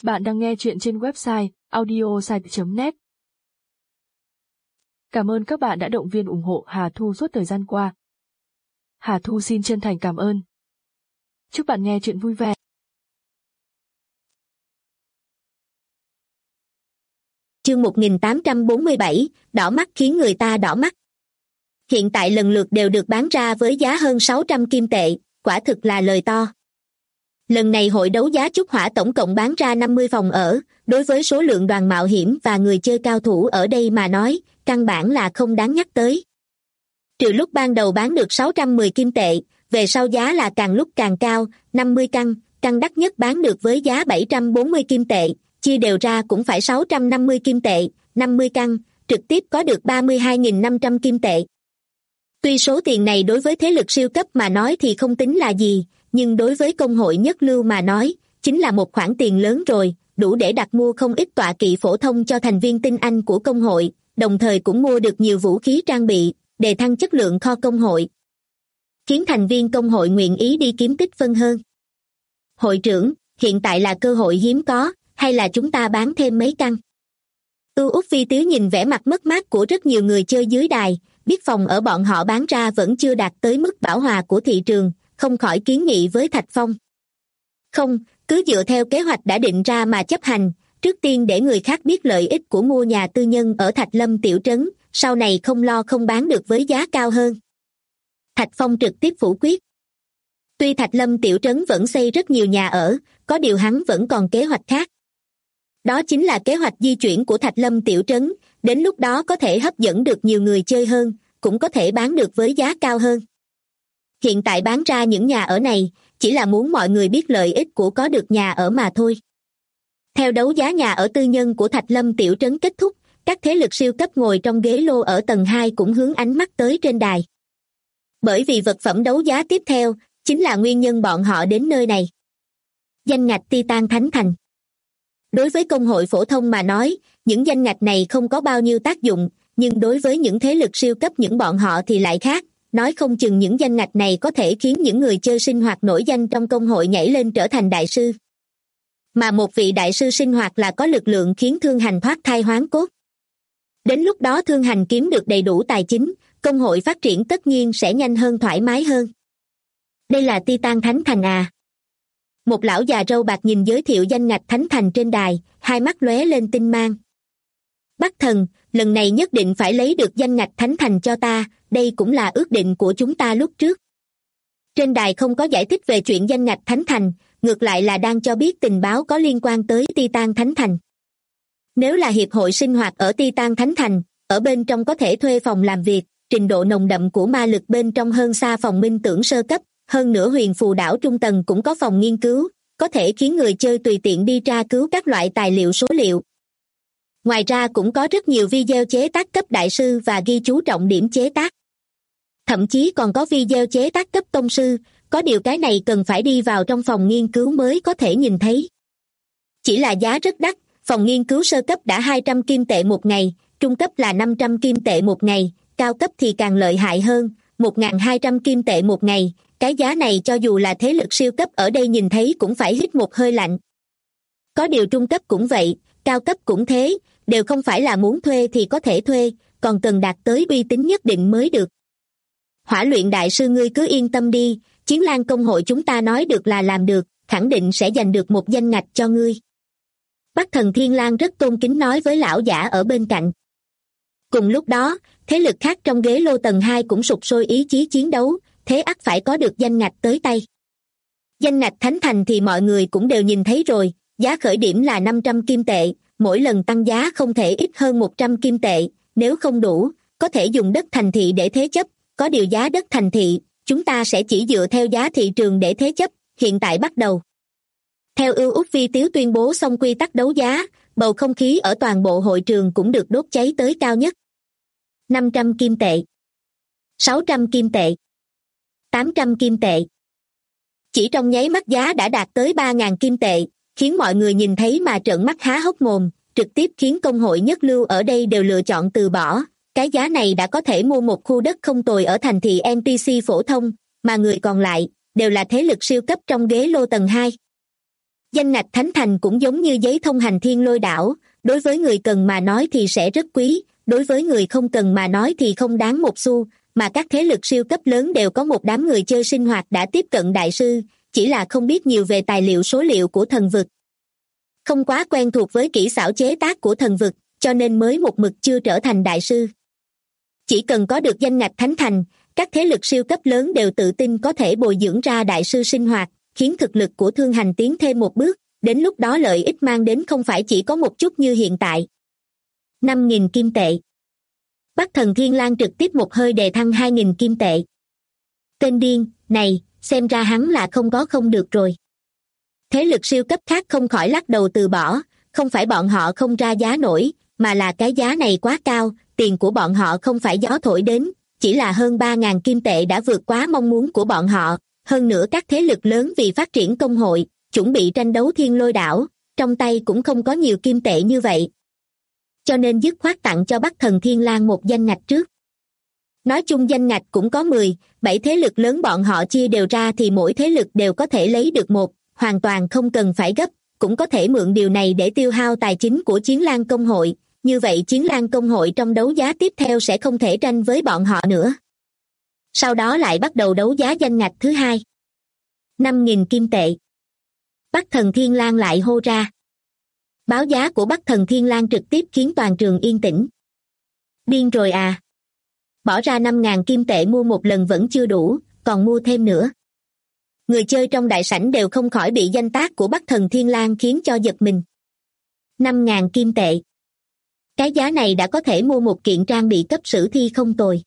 Bạn đang nghe chuyện trên website audiosite.net. Cảm ơn các bạn đã động viên ủng hộ Hà Thu suốt thời gian qua. Hà Thu xin chân thành cảm ơn. Chúc bạn nghe chuyện vui vẻ. Chương 1847, đỏ mắt khiến người ta đỏ mắt. Hiện tại lần lượt đều được bán ra với giá hơn 600 kim tệ, quả thực là lời to. Lần này hội đấu giá Trúc Hỏa tổng cộng bán ra 50 phòng ở, đối với số lượng đoàn mạo hiểm và người chơi cao thủ ở đây mà nói, căn bản là không đáng nhắc tới. Trừ lúc ban đầu bán được 610 kim tệ, về sau giá là càng lúc càng cao, 50 căn đắt nhất bán được với giá 740 kim tệ, chia đều ra cũng phải 650 kim tệ, 50 căn, trực tiếp có được 32.500 kim tệ. Tuy số tiền này đối với thế lực siêu cấp mà nói thì không tính là gì, nhưng đối với công hội nhất lưu mà nói, chính là một khoản tiền lớn rồi, đủ để đặt mua không ít tọa kỵ phổ thông cho thành viên tinh anh của công hội, đồng thời cũng mua được nhiều vũ khí trang bị, đề thăng chất lượng kho công hội, khiến thành viên công hội nguyện ý đi kiếm tích phân hơn. Hội trưởng, hiện tại là cơ hội hiếm có, hay là chúng ta bán thêm mấy căn? Út Vi Tiếu nhìn vẻ mặt mất mát của rất nhiều người chơi dưới đài, biết phòng ở bọn họ bán ra vẫn chưa đạt tới mức bão hòa của thị trường, không khỏi kiến nghị với Thạch Phong. Không, cứ dựa theo kế hoạch đã định ra mà chấp hành, trước tiên để người khác biết lợi ích của mua nhà tư nhân ở Thạch Lâm tiểu trấn, sau này không lo không bán được với giá cao hơn. Thạch Phong trực tiếp phủ quyết. Tuy Thạch Lâm tiểu trấn vẫn xây rất nhiều nhà ở, có điều hắn vẫn còn kế hoạch khác. Đó chính là kế hoạch di chuyển của Thạch Lâm tiểu trấn, đến lúc đó có thể hấp dẫn được nhiều người chơi hơn, cũng có thể bán được với giá cao hơn. Hiện tại bán ra những nhà ở này, chỉ là muốn mọi người biết lợi ích của có được nhà ở mà thôi. Theo đấu giá nhà ở tư nhân của Thạch Lâm tiểu trấn kết thúc, các thế lực siêu cấp ngồi trong ghế lô ở tầng 2 cũng hướng ánh mắt tới trên đài. Bởi vì vật phẩm đấu giá tiếp theo, chính là nguyên nhân bọn họ đến nơi này. Danh ngạch Titan Thánh Thành. Đối với công hội phổ thông mà nói, những danh ngạch này không có bao nhiêu tác dụng, nhưng đối với những thế lực siêu cấp những bọn họ thì lại khác. Nói không chừng những danh ngạch này có thể khiến những người chơi sinh hoạt nổi danh trong công hội nhảy lên trở thành đại sư. Mà một vị đại sư sinh hoạt là có lực lượng khiến Thương Hành thoát thai hoán cốt. Đến lúc đó Thương Hành kiếm được đầy đủ tài chính, công hội phát triển tất nhiên sẽ nhanh hơn thoải mái hơn. Đây là Titan Thánh Thành à? Một lão già râu bạc nhìn giới thiệu danh ngạch Thánh Thành trên đài, hai mắt lóe lên tinh mang. Bắc Thần, lần này nhất định phải lấy được danh ngạch Thánh Thành cho ta, đây cũng là ước định của chúng ta lúc trước. Trên đài không có giải thích về chuyện danh ngạch Thánh Thành, ngược lại là đang cho biết tình báo có liên quan tới Titan Thánh Thành. Nếu là hiệp hội sinh hoạt ở Titan Thánh Thành, ở bên trong có thể thuê phòng làm việc, trình độ nồng đậm của ma lực bên trong hơn xa phòng minh tưởng sơ cấp, hơn nữa huyền phù đảo trung tầng cũng có phòng nghiên cứu, có thể khiến người chơi tùy tiện đi tra cứu các loại tài liệu số liệu. Ngoài ra cũng có rất nhiều video chế tác cấp đại sư và ghi chú trọng điểm chế tác. Thậm chí còn có video chế tác cấp tông sư, có điều cái này cần phải đi vào trong phòng nghiên cứu mới có thể nhìn thấy. Chỉ là giá rất đắt, phòng nghiên cứu sơ cấp đã 200 kim tệ một ngày, trung cấp là 500 kim tệ một ngày, cao cấp thì càng lợi hại hơn, 1.200 kim tệ một ngày, cái giá này cho dù là thế lực siêu cấp ở đây nhìn thấy cũng phải hít một hơi lạnh. Có điều trung cấp cũng vậy, cao cấp cũng thế, đều không phải là muốn thuê thì có thể thuê, còn cần đạt tới uy tín nhất định mới được. Hỏa luyện đại sư ngươi cứ yên tâm đi, Chiến Lan công hội chúng ta nói được là làm được, khẳng định sẽ giành được một danh ngạch cho ngươi. Bắc Thần Thiên Lang rất tôn kính nói với lão giả ở bên cạnh. Cùng lúc đó, thế lực khác trong ghế lô tầng 2 cũng sục sôi ý chí chiến đấu, thế ắt phải có được danh ngạch tới tay. Danh ngạch Thánh Thành thì mọi người cũng đều nhìn thấy rồi, giá khởi điểm là 500 kim tệ, mỗi lần tăng giá không thể ít hơn 100 kim tệ, nếu không đủ, có thể dùng đất thành thị để thế chấp, có điều giá đất thành thị, chúng ta sẽ chỉ dựa theo giá thị trường để thế chấp, hiện tại bắt đầu. Theo Út Vi Tiếu tuyên bố xong quy tắc đấu giá, bầu không khí ở toàn bộ hội trường cũng được đốt cháy tới cao nhất. 500 kim tệ, 600 kim tệ, 800 kim tệ. Chỉ trong nháy mắt giá đã đạt tới 3.000 kim tệ, khiến mọi người nhìn thấy mà trợn mắt há hốc mồm, trực tiếp khiến công hội nhất lưu ở đây đều lựa chọn từ bỏ. Cái giá này đã có thể mua một khu đất không tồi ở thành thị NPC phổ thông, mà người còn lại đều là thế lực siêu cấp trong ghế lô tầng 2. Danh ngạch thánh thành cũng giống như giấy thông hành thiên lôi đảo, đối với người cần mà nói thì sẽ rất quý, đối với người không cần mà nói thì không đáng một xu, mà các thế lực siêu cấp lớn đều có một đám người chơi sinh hoạt đã tiếp cận đại sư, chỉ là không biết nhiều về tài liệu số liệu của thần vực. Không quá quen thuộc với kỹ xảo chế tác của thần vực, cho nên mới một mực chưa trở thành đại sư. Chỉ cần có được danh ngạch thánh thành, các thế lực siêu cấp lớn đều tự tin có thể bồi dưỡng ra đại sư sinh hoạt, khiến thực lực của Thương Hành tiến thêm một bước, đến lúc đó lợi ích mang đến không phải chỉ có một chút như hiện tại. 5.000 kim tệ. Bắc Thần Thiên Lang trực tiếp một hơi đề thăng 2.000 kim tệ. Tên điên, này, xem ra hắn là không được rồi. Thế lực siêu cấp khác không khỏi lắc đầu từ bỏ, không phải bọn họ không ra giá nổi, mà là cái giá này quá cao, tiền của bọn họ không phải gió thổi đến, chỉ là hơn 3.000 kim tệ đã vượt quá mong muốn của bọn họ. Hơn nữa các thế lực lớn vì phát triển công hội, chuẩn bị tranh đấu thiên lôi đảo, trong tay cũng không có nhiều kim tệ như vậy. Cho nên dứt khoát tặng cho Bắc Thần Thiên Lang một danh ngạch trước. Nói chung danh ngạch cũng có 7 thế lực lớn bọn họ chia đều ra thì mỗi thế lực đều có thể lấy được một, hoàn toàn không cần phải gấp, cũng có thể mượn điều này để tiêu hao tài chính của Chiến Lang công hội, như vậy Chiến Lang công hội trong đấu giá tiếp theo sẽ không thể tranh với bọn họ nữa. Sau đó lại bắt đầu đấu giá danh ngạch thứ hai. 5.000 kim tệ. Bắc Thần Thiên Lang lại hô ra. Báo giá của Bắc Thần Thiên Lang trực tiếp khiến toàn trường yên tĩnh. Điên rồi à? Bỏ ra 5.000 kim tệ mua một lần vẫn chưa đủ, còn mua thêm nữa. Người chơi trong đại sảnh đều không khỏi bị danh tác của Bắc Thần Thiên Lang khiến cho giật mình. 5.000 kim tệ. Cái giá này đã có thể mua một kiện trang bị cấp sử thi không tồi.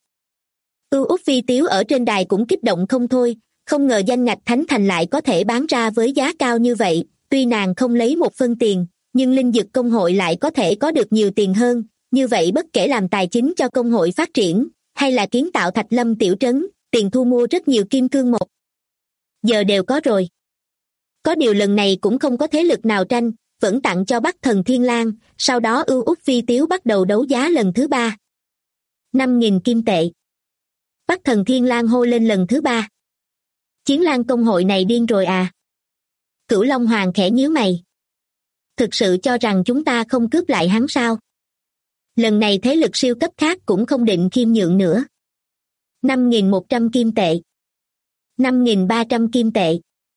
Út Vi Tiếu ở trên đài cũng kích động không thôi, không ngờ danh ngạch thánh thành lại có thể bán ra với giá cao như vậy, tuy nàng không lấy một phân tiền, nhưng linh dực công hội lại có thể có được nhiều tiền hơn, như vậy bất kể làm tài chính cho công hội phát triển, hay là kiến tạo Thạch Lâm tiểu trấn, tiền thu mua rất nhiều kim cương một giờ đều có rồi. Có điều lần này cũng không có thế lực nào tranh, vẫn tặng cho Bắc Thần Thiên Lang, sau đó Út Vi Tiếu bắt đầu đấu giá lần thứ 3. 5.000 kim tệ. Bắc Thần Thiên Lang hô lên lần thứ 3. Chiến Lang công hội này điên rồi à? Cửu Long Hoàng khẽ nhíu mày. Thực sự cho rằng chúng ta không cướp lại hắn sao? Lần này thế lực siêu cấp khác cũng không định khiêm nhượng nữa. 5.100 kim tệ. 5.300 kim tệ.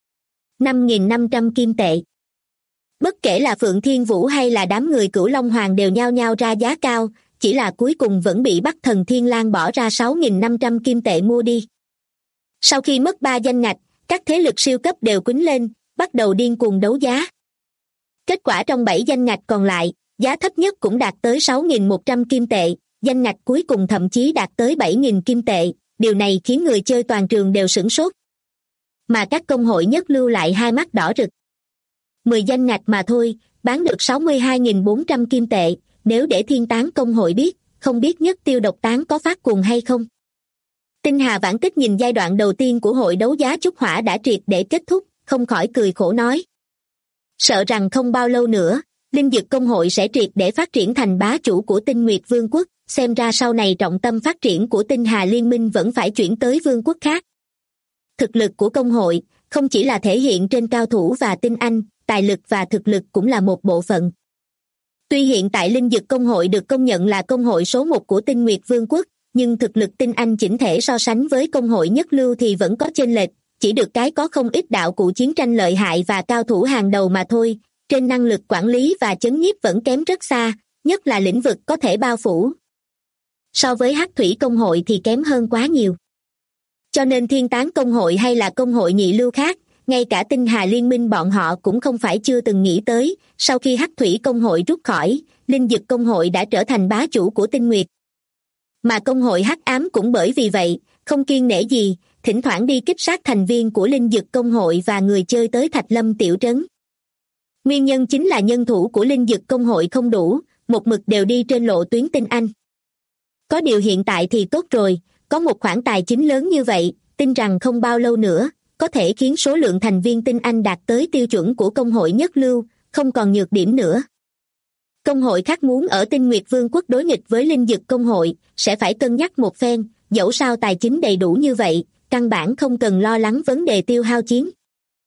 5.500 kim tệ. Bất kể là Phượng Thiên Vũ hay là đám người Cửu Long Hoàng đều nhao nhao ra giá cao, chỉ là cuối cùng vẫn bị Bắc Thần Thiên Lang bỏ ra 6.500 kim tệ mua đi. Sau khi mất 3 danh ngạch, các thế lực siêu cấp đều quýnh lên, bắt đầu điên cuồng đấu giá. Kết quả trong 7 danh ngạch còn lại, giá thấp nhất cũng đạt tới 6.100 kim tệ, danh ngạch cuối cùng thậm chí đạt tới 7.000 kim tệ, điều này khiến người chơi toàn trường đều sửng sốt. Mà các công hội nhất lưu lại hai mắt đỏ rực. 10 danh ngạch mà thôi, bán được 62.400 kim tệ, nếu để Thiên Tán công hội biết, không biết Nhất Tiêu Độc Tán có phát cuồng hay không. Tinh Hà Vãn Tích nhìn giai đoạn đầu tiên của hội đấu giá trúc hỏa đã triệt để kết thúc, không khỏi cười khổ nói. Sợ rằng không bao lâu nữa, linh dực công hội sẽ triệt để phát triển thành bá chủ của Tinh Nguyệt Vương quốc, xem ra sau này trọng tâm phát triển của Tinh Hà Liên minh vẫn phải chuyển tới vương quốc khác. Thực lực của công hội, không chỉ là thể hiện trên cao thủ và tinh anh, tài lực và thực lực cũng là một bộ phận. Tuy hiện tại linh dực công hội được công nhận là công hội số 1 của Tinh Nguyệt Vương quốc, nhưng thực lực tinh anh chỉnh thể so sánh với công hội nhất lưu thì vẫn có chênh lệch, chỉ được cái có không ít đạo cụ chiến tranh lợi hại và cao thủ hàng đầu mà thôi, trên năng lực quản lý và chấn nhiếp vẫn kém rất xa, nhất là lĩnh vực có thể bao phủ. So với Hắc Thủy công hội thì kém hơn quá nhiều. Cho nên Thiên Tán công hội hay là công hội nhị lưu khác, ngay cả Tinh Hà Liên minh bọn họ cũng không phải chưa từng nghĩ tới, sau khi Hắc Thủy công hội rút khỏi, linh dực công hội đã trở thành bá chủ của Tinh Nguyệt. Mà công hội Hắc Ám cũng bởi vì vậy, không kiêng nể gì, thỉnh thoảng đi kích sát thành viên của linh dực công hội và người chơi tới Thạch Lâm tiểu trấn. Nguyên nhân chính là nhân thủ của linh dực công hội không đủ, một mực đều đi trên lộ tuyến tinh anh. Có điều hiện tại thì tốt rồi, có một khoản tài chính lớn như vậy, tin rằng không bao lâu nữa, có thể khiến số lượng thành viên tinh anh đạt tới tiêu chuẩn của công hội nhất lưu, không còn nhược điểm nữa. Công hội khác muốn ở Tinh Nguyệt Vương quốc đối nghịch với linh dực công hội, sẽ phải cân nhắc một phen, dẫu sao tài chính đầy đủ như vậy, căn bản không cần lo lắng vấn đề tiêu hao chiến.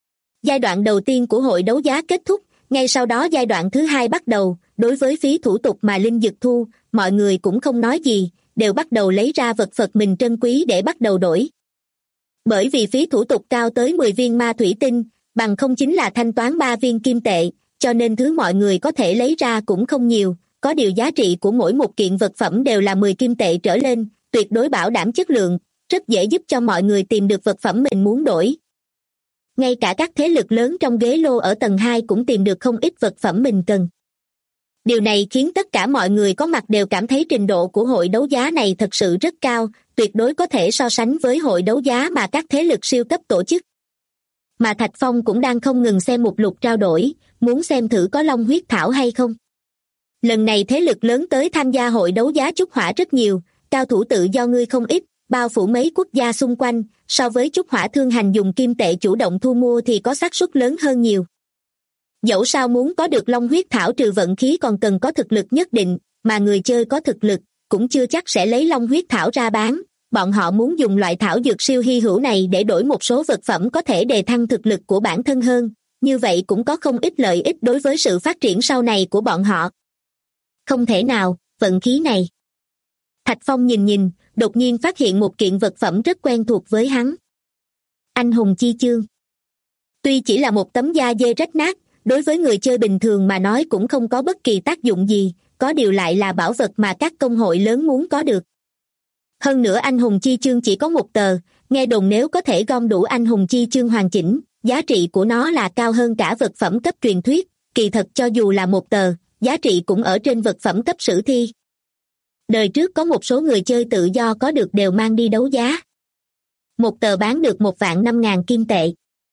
Giai đoạn đầu tiên của hội đấu giá kết thúc, ngay sau đó giai đoạn thứ hai bắt đầu. Đối với phí thủ tục mà Linh Dực thu, mọi người cũng không nói gì, đều bắt đầu lấy ra vật Phật mình trân quý để bắt đầu đổi. Bởi vì phí thủ tục cao tới 10 viên ma thủy tinh, bằng không chính là thanh toán 3 viên kim tệ, cho nên thứ mọi người có thể lấy ra cũng không nhiều, có điều giá trị của mỗi một kiện vật phẩm đều là 10 kim tệ trở lên, tuyệt đối bảo đảm chất lượng, rất dễ giúp cho mọi người tìm được vật phẩm mình muốn đổi. Ngay cả các thế lực lớn trong ghế lô ở tầng 2 cũng tìm được không ít vật phẩm mình cần. Điều này khiến tất cả mọi người có mặt đều cảm thấy trình độ của hội đấu giá này thật sự rất cao, tuyệt đối có thể so sánh với hội đấu giá mà các thế lực siêu cấp tổ chức. Mà Thạch Phong cũng đang không ngừng xem mục lục trao đổi, muốn xem thử có long huyết thảo hay không. Lần này thế lực lớn tới tham gia hội đấu giá trúc hỏa rất nhiều, cao thủ tự do ngươi không ít, bao phủ mấy quốc gia xung quanh, so với trúc hỏa thương hành dùng kim tệ chủ động thu mua thì có xác suất lớn hơn nhiều. Dẫu sao muốn có được long huyết thảo trừ vận khí còn cần có thực lực nhất định, mà người chơi có thực lực, cũng chưa chắc sẽ lấy long huyết thảo ra bán. Bọn họ muốn dùng loại thảo dược siêu hy hữu này để đổi một số vật phẩm có thể đề thăng thực lực của bản thân hơn, như vậy cũng có không ít lợi ích đối với sự phát triển sau này của bọn họ. Không thể nào, vận khí này. Thạch Phong nhìn, đột nhiên phát hiện một kiện vật phẩm rất quen thuộc với hắn. Anh hùng chi chương. Tuy chỉ là một tấm da dê rách nát, đối với người chơi bình thường mà nói cũng không có bất kỳ tác dụng gì, có điều lại là bảo vật mà các công hội lớn muốn có được. Hơn nữa anh hùng chi chương chỉ có một tờ, nghe đồn nếu có thể gom đủ anh hùng chi chương hoàn chỉnh, giá trị của nó là cao hơn cả vật phẩm cấp truyền thuyết, kỳ thật cho dù là một tờ, giá trị cũng ở trên vật phẩm cấp sử thi. Đời trước có một số người chơi tự do có được đều mang đi đấu giá. Một tờ bán được 1.500.000 kim tệ.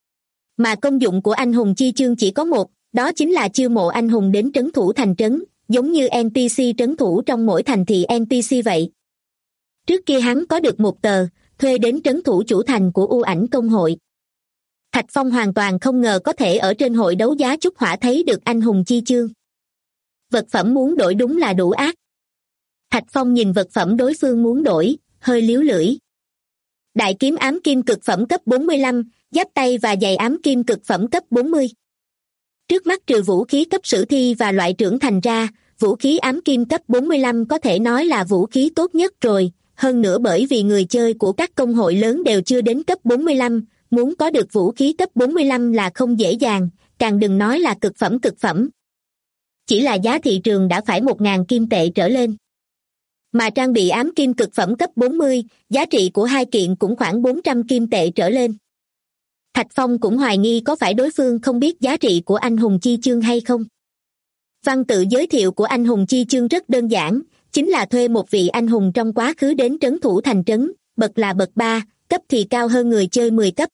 Mà công dụng của anh hùng chi chương chỉ có một, đó chính là chiêu mộ anh hùng đến trấn thủ thành trấn, giống như NPC trấn thủ trong mỗi thành thị NPC vậy. Trước kia hắn có được một tờ, thuê đến trấn thủ chủ thành của U Ảnh công hội. Thạch Phong hoàn toàn không ngờ có thể ở trên hội đấu giá trúc hỏa thấy được anh hùng chi chương. Vật phẩm muốn đổi đúng là đủ ác. Thạch Phong nhìn vật phẩm đối phương muốn đổi, hơi líu lưỡi. Đại kiếm ám kim cực phẩm cấp 45, giáp tay và giày ám kim cực phẩm cấp 40. Trước mắt trừ vũ khí cấp sử thi và loại trưởng thành ra, vũ khí ám kim cấp 45 có thể nói là vũ khí tốt nhất rồi, hơn nữa bởi vì người chơi của các công hội lớn đều chưa đến cấp 45, muốn có được vũ khí cấp 45 là không dễ dàng, càng đừng nói là cực phẩm. Chỉ là giá thị trường đã phải 1.000 kim tệ trở lên. Mà trang bị ám kim cực phẩm cấp 40, giá trị của hai kiện cũng khoảng 400 kim tệ trở lên. Thạch Phong cũng hoài nghi có phải đối phương không biết giá trị của anh hùng chi chương hay không. Văn tự giới thiệu của anh hùng chi chương rất đơn giản, chính là thuê một vị anh hùng trong quá khứ đến trấn thủ thành trấn, bậc là bậc 3, cấp thì cao hơn người chơi 10 cấp.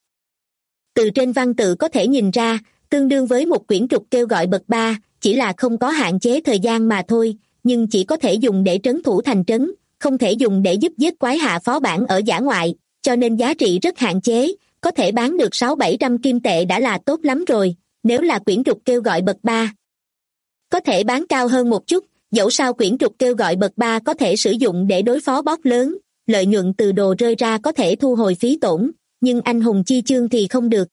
Từ trên văn tự có thể nhìn ra, tương đương với một quyển trục kêu gọi bậc 3, chỉ là không có hạn chế thời gian mà thôi, nhưng chỉ có thể dùng để trấn thủ thành trấn, không thể dùng để giúp giết quái hạ phó bản ở dã ngoại, cho nên giá trị rất hạn chế, có thể bán được 600-700 kim tệ đã là tốt lắm rồi, nếu là quyển trục kêu gọi bậc 3. Có thể bán cao hơn một chút, dẫu sao quyển trục kêu gọi bậc 3 có thể sử dụng để đối phó boss lớn, lợi nhuận từ đồ rơi ra có thể thu hồi phí tổn, nhưng anh hùng chi chương thì không được.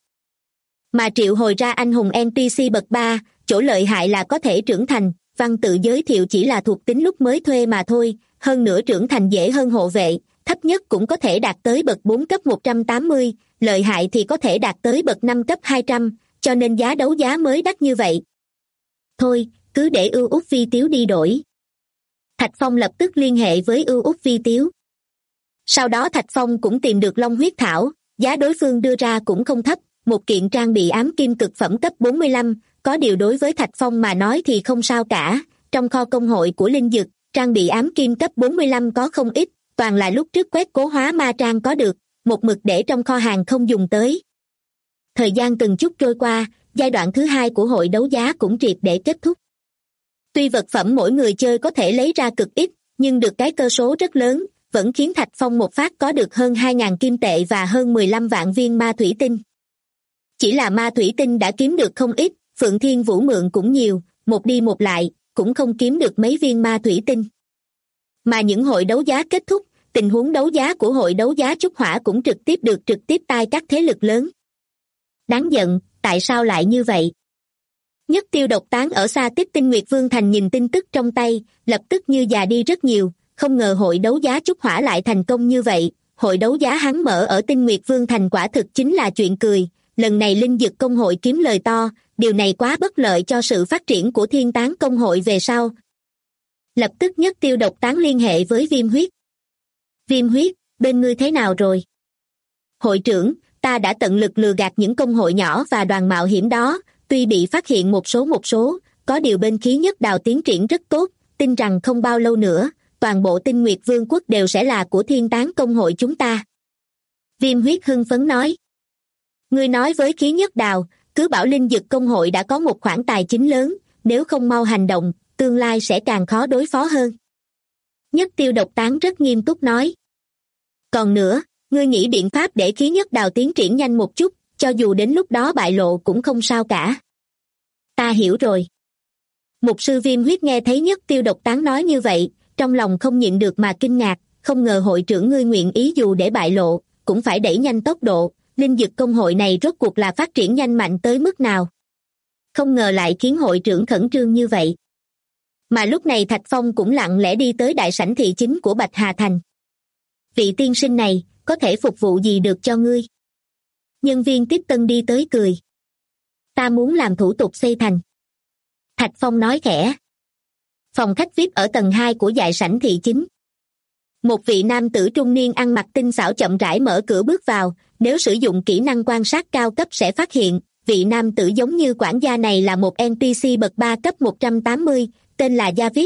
Mà triệu hồi ra anh hùng NPC bậc 3, chỗ lợi hại là có thể trưởng thành, văn tự giới thiệu chỉ là thuộc tính lúc mới thuê mà thôi, hơn nữa trưởng thành dễ hơn hộ vệ, thấp nhất cũng có thể đạt tới bậc 4 cấp 180, lợi hại thì có thể đạt tới bậc 5 cấp 200, cho nên giá đấu giá mới đắt như vậy. Thôi, cứ để Ưu Úc Vi Tiếu đi đổi. Thạch Phong lập tức liên hệ với Ưu Úc Vi Tiếu. Sau đó Thạch Phong cũng tìm được Long huyết thảo, giá đối phương đưa ra cũng không thấp, một kiện trang bị ám kim cực phẩm cấp 45, có điều đối với Thạch Phong mà nói thì không sao cả, trong kho công hội của Linh Dực, trang bị ám kim cấp 45 có không ít, toàn là lúc trước quét cố hóa ma trang có được, một mực để trong kho hàng không dùng tới. Thời gian từng chút trôi qua, giai đoạn thứ 2 của hội đấu giá cũng triệt để kết thúc. Tuy vật phẩm mỗi người chơi có thể lấy ra cực ít, nhưng được cái cơ số rất lớn, vẫn khiến Thạch Phong một phát có được hơn 2.000 kim tệ và hơn 15 vạn viên ma thủy tinh. Chỉ là ma thủy tinh đã kiếm được không ít, Phượng Thiên Vũ mượn cũng nhiều, một đi một lại, cũng không kiếm được mấy viên ma thủy tinh. Mà những hội đấu giá kết thúc, tình huống đấu giá của hội đấu giá trúc hỏa cũng trực tiếp tai các thế lực lớn. Đáng giận, tại sao lại như vậy? Nhất Tiêu Độc Tán ở xa Tích Tinh Nguyệt Vương Thành nhìn tin tức trong tay, lập tức như già đi rất nhiều, không ngờ hội đấu giá trúc hỏa lại thành công như vậy. Hội đấu giá hắn mở ở Tinh Nguyệt Vương Thành quả thực chính là chuyện cười, lần này Linh Dực Công hội kiếm lời to, điều này quá bất lợi cho sự phát triển của Thiên Tán Công hội về sau. Lập tức Nhất Tiêu Độc Tán liên hệ với Viêm Huyết. Viêm Huyết, bên ngươi thế nào rồi? Hội trưởng, ta đã tận lực lừa gạt những công hội nhỏ và đoàn mạo hiểm đó, tuy bị phát hiện một số, có điều bên Khí Nhất Đào tiến triển rất tốt, tin rằng không bao lâu nữa, toàn bộ Tinh Nguyệt Vương quốc đều sẽ là của Thiên Tán Công hội chúng ta. Viêm Huyết hưng phấn nói. Ngươi nói với Khí Nhất Đào, cứ bảo Linh Dực Công hội đã có một khoản tài chính lớn, nếu không mau hành động, tương lai sẽ càng khó đối phó hơn. Nhất Tiêu Độc Tán rất nghiêm túc nói. Còn nữa, ngươi nghĩ biện pháp để Khí Nhất Đào tiến triển nhanh một chút, cho dù đến lúc đó bại lộ cũng không sao cả. Ta hiểu rồi. Mục sư Viêm Huyết nghe thấy Nhất Tiêu Độc Tán nói như vậy, trong lòng không nhịn được mà kinh ngạc, không ngờ hội trưởng ngươi nguyện ý dù để bại lộ, cũng phải đẩy nhanh tốc độ, Linh Dực Công hội này rốt cuộc là phát triển nhanh mạnh tới mức nào. Không ngờ lại khiến hội trưởng khẩn trương như vậy. Mà lúc này Thạch Phong cũng lặng lẽ đi tới đại sảnh thị chính của Bạch Hà Thành. Vị tiên sinh này, có thể phục vụ gì được cho ngươi? Nhân viên tiếp tân đi tới cười. Ta muốn làm thủ tục xây thành. Thạch Phong nói khẽ. Phòng khách VIP ở tầng 2 của đại sảnh thị chính. Một vị nam tử trung niên ăn mặc tinh xảo chậm rãi mở cửa bước vào, nếu sử dụng kỹ năng quan sát cao cấp sẽ phát hiện, vị nam tử giống như quản gia này là một NPC bậc 3 cấp 180, tên là David.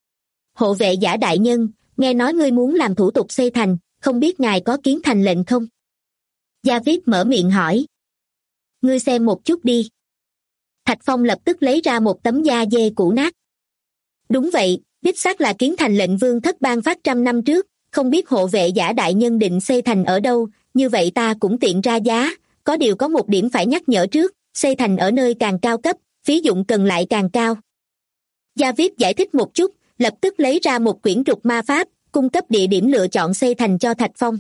Hộ vệ giả đại nhân, nghe nói ngươi muốn làm thủ tục xây thành, không biết ngài có kiến thành lệnh không? David mở miệng hỏi. Ngươi xem một chút đi. Thạch Phong lập tức lấy ra một tấm da dê cũ nát. Đúng vậy, đích xác là kiến thành lệnh vương thất ban phát 100 năm trước, không biết hộ vệ giả đại nhân định xây thành ở đâu, như vậy ta cũng tiện ra giá, có điều có một điểm phải nhắc nhở trước, xây thành ở nơi càng cao cấp, phí dụng cần lại càng cao. David giải thích một chút, lập tức lấy ra một quyển trục ma pháp, cung cấp địa điểm lựa chọn xây thành cho Thạch Phong.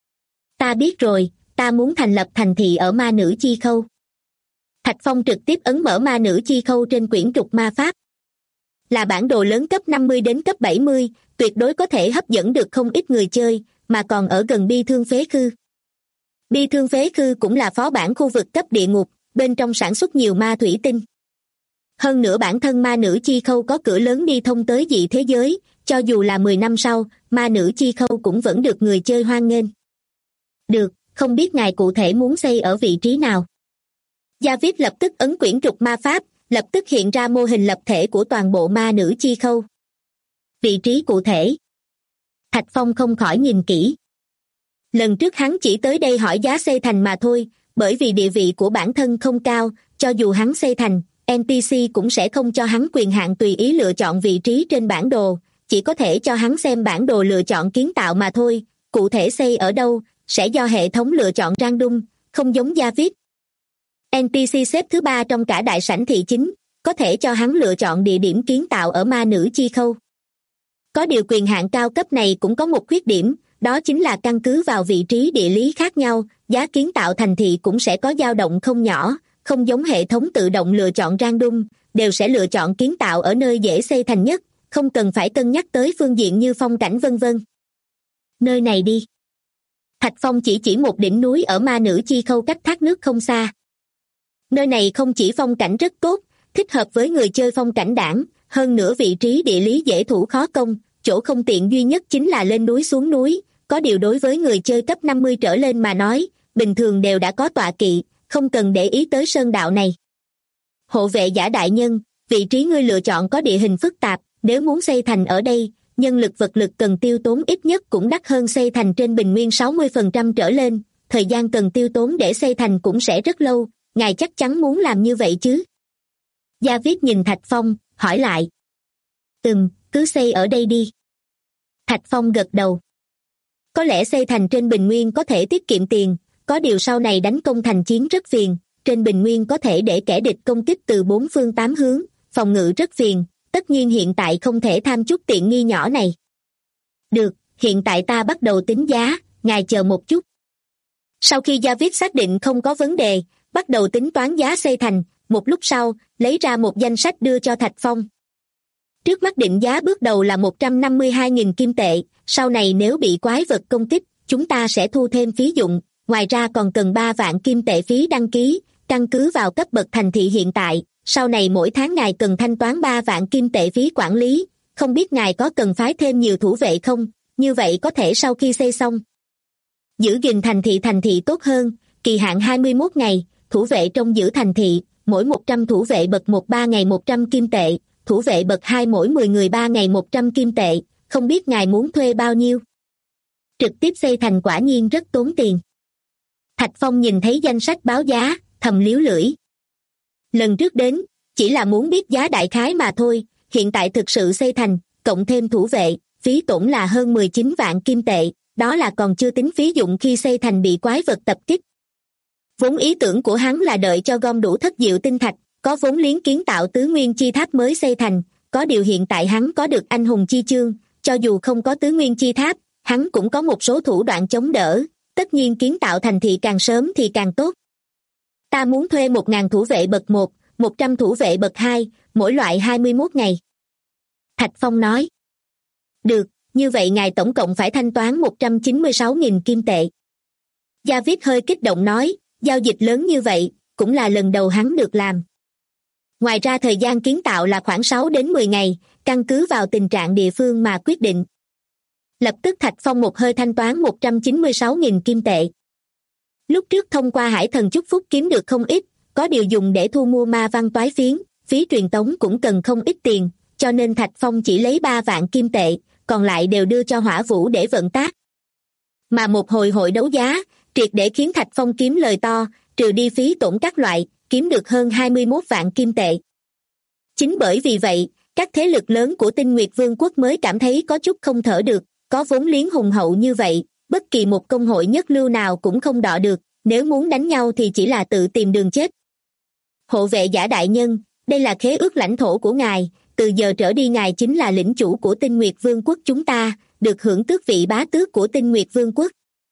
Ta biết rồi, ta muốn thành lập thành thị ở Ma Nữ Chi Khâu. Thạch Phong trực tiếp ấn mở Ma Nữ Chi Khâu trên quyển trục ma pháp. Là bản đồ lớn cấp 50 đến cấp 70, tuyệt đối có thể hấp dẫn được không ít người chơi, mà còn ở gần Bi Thương Phế Khư. Bi Thương Phế Khư cũng là phó bản khu vực cấp địa ngục, bên trong sản xuất nhiều ma thủy tinh. Hơn nữa bản thân Ma Nữ Chi Khâu có cửa lớn đi thông tới dị thế giới, cho dù là 10 năm sau, Ma Nữ Chi Khâu cũng vẫn được người chơi hoan nghênh. Được, không biết ngài cụ thể muốn xây ở vị trí nào? David lập tức ấn quyển trục ma pháp, lập tức hiện ra mô hình lập thể của toàn bộ Ma Nữ Chi Khâu. Vị trí cụ thể. Thạch Phong không khỏi nhìn kỹ. Lần trước hắn chỉ tới đây hỏi giá xây thành mà thôi, bởi vì địa vị của bản thân không cao, cho dù hắn xây thành, NPC cũng sẽ không cho hắn quyền hạn tùy ý lựa chọn vị trí trên bản đồ, chỉ có thể cho hắn xem bản đồ lựa chọn kiến tạo mà thôi, cụ thể xây ở đâu, sẽ do hệ thống lựa chọn random, không giống David. NPC xếp thứ 3 trong cả đại sảnh thị chính, có thể cho hắn lựa chọn địa điểm kiến tạo ở Ma Nữ Chi Khâu. Có điều quyền hạn cao cấp này cũng có một khuyết điểm, đó chính là căn cứ vào vị trí địa lý khác nhau, giá kiến tạo thành thị cũng sẽ có dao động không nhỏ, không giống hệ thống tự động lựa chọn random, đều sẽ lựa chọn kiến tạo ở nơi dễ xây thành nhất, không cần phải cân nhắc tới phương diện như phong cảnh vân vân. Nơi này đi. Thạch Phong chỉ một đỉnh núi ở Ma Nữ Chi Khâu cách thác nước không xa. Nơi này không chỉ phong cảnh rất tốt, thích hợp với người chơi phong cảnh đảng, hơn nữa vị trí địa lý dễ thủ khó công, chỗ không tiện duy nhất chính là lên núi xuống núi, có điều đối với người chơi cấp 50 trở lên mà nói, bình thường đều đã có tọa kỵ, không cần để ý tới sơn đạo này. Hộ vệ giả đại nhân, vị trí ngươi lựa chọn có địa hình phức tạp, nếu muốn xây thành ở đây, nhân lực vật lực cần tiêu tốn ít nhất cũng đắt hơn xây thành trên bình nguyên 60% trở lên, thời gian cần tiêu tốn để xây thành cũng sẽ rất lâu, ngài chắc chắn muốn làm như vậy chứ? David nhìn Thạch Phong, hỏi lại. Cứ xây ở đây đi. Thạch Phong gật đầu. Có lẽ xây thành trên bình nguyên có thể tiết kiệm tiền, có điều sau này đánh công thành chiến rất phiền, trên bình nguyên có thể để kẻ địch công kích từ 4 phương 8 hướng, phòng ngự rất phiền, tất nhiên hiện tại không thể tham chút tiện nghi nhỏ này. Được, hiện tại ta bắt đầu tính giá, ngài chờ một chút. Sau khi David xác định không có vấn đề, bắt đầu tính toán giá xây thành, một lúc sau, lấy ra một danh sách đưa cho Thạch Phong. Trước mắt định giá bước đầu là 152.000 kim tệ, sau này nếu bị quái vật công kích, chúng ta sẽ thu thêm phí dụng, ngoài ra còn cần 3 vạn kim tệ phí đăng ký, căn cứ vào cấp bậc thành thị hiện tại, sau này mỗi tháng ngài cần thanh toán 3 vạn kim tệ phí quản lý, không biết ngài có cần phái thêm nhiều thủ vệ không, như vậy có thể sau khi xây xong. Giữ gìn thành thị tốt hơn, kỳ hạn 21 ngày, thủ vệ trong giữ thành thị, mỗi 100 thủ vệ bậc 1 3 ngày 100 kim tệ, thủ vệ bậc 2 mỗi 10 người 3 ngày 100 kim tệ, không biết ngài muốn thuê bao nhiêu. Trực tiếp xây thành quả nhiên rất tốn tiền. Thạch Phong nhìn thấy danh sách báo giá, thầm liếu lưỡi. Lần trước đến, chỉ là muốn biết giá đại khái mà thôi, hiện tại thực sự xây thành, cộng thêm thủ vệ, phí tổn là hơn 19 vạn kim tệ, đó là còn chưa tính phí dụng khi xây thành bị quái vật tập kích. Vốn ý tưởng của hắn là đợi cho gom đủ thất diệu tinh thạch, có vốn liếng kiến tạo tứ nguyên chi tháp mới xây thành, có điều hiện tại hắn có được anh hùng chi chương, cho dù không có tứ nguyên chi tháp, hắn cũng có một số thủ đoạn chống đỡ, tất nhiên kiến tạo thành thị càng sớm thì càng tốt. Ta muốn thuê 1.000 thủ vệ bậc 1, 100 thủ vệ bậc 2, mỗi loại 21 ngày. Thạch Phong nói. Được, như vậy ngài tổng cộng phải thanh toán 196.000 kim tệ. David hơi kích động nói, giao dịch lớn như vậy, cũng là lần đầu hắn được làm. Ngoài ra thời gian kiến tạo là khoảng 6 đến 10 ngày, căn cứ vào tình trạng địa phương mà quyết định. Lập tức Thạch Phong một hơi thanh toán 196.000 kim tệ. Lúc trước thông qua Hải Thần chúc phúc kiếm được không ít, có điều dùng để thu mua ma văn toái phiến, phí truyền tống cũng cần không ít tiền, cho nên Thạch Phong chỉ lấy 3 vạn kim tệ, còn lại đều đưa cho Hỏa Vũ để vận tác. Mà một hồi hội đấu giá, triệt để khiến Thạch Phong kiếm lời to, trừ đi phí tổn các loại, kiếm được hơn 21 vạn kim tệ. Chính bởi vì vậy, các thế lực lớn của Tinh Nguyệt Vương quốc mới cảm thấy có chút không thở được, có vốn liếng hùng hậu như vậy, bất kỳ một công hội nhất lưu nào cũng không đọ được, nếu muốn đánh nhau thì chỉ là tự tìm đường chết. Hộ vệ giả đại nhân, đây là khế ước lãnh thổ của ngài, từ giờ trở đi ngài chính là lĩnh chủ của Tinh Nguyệt Vương quốc chúng ta, được hưởng tước vị bá tước của Tinh Nguyệt Vương quốc.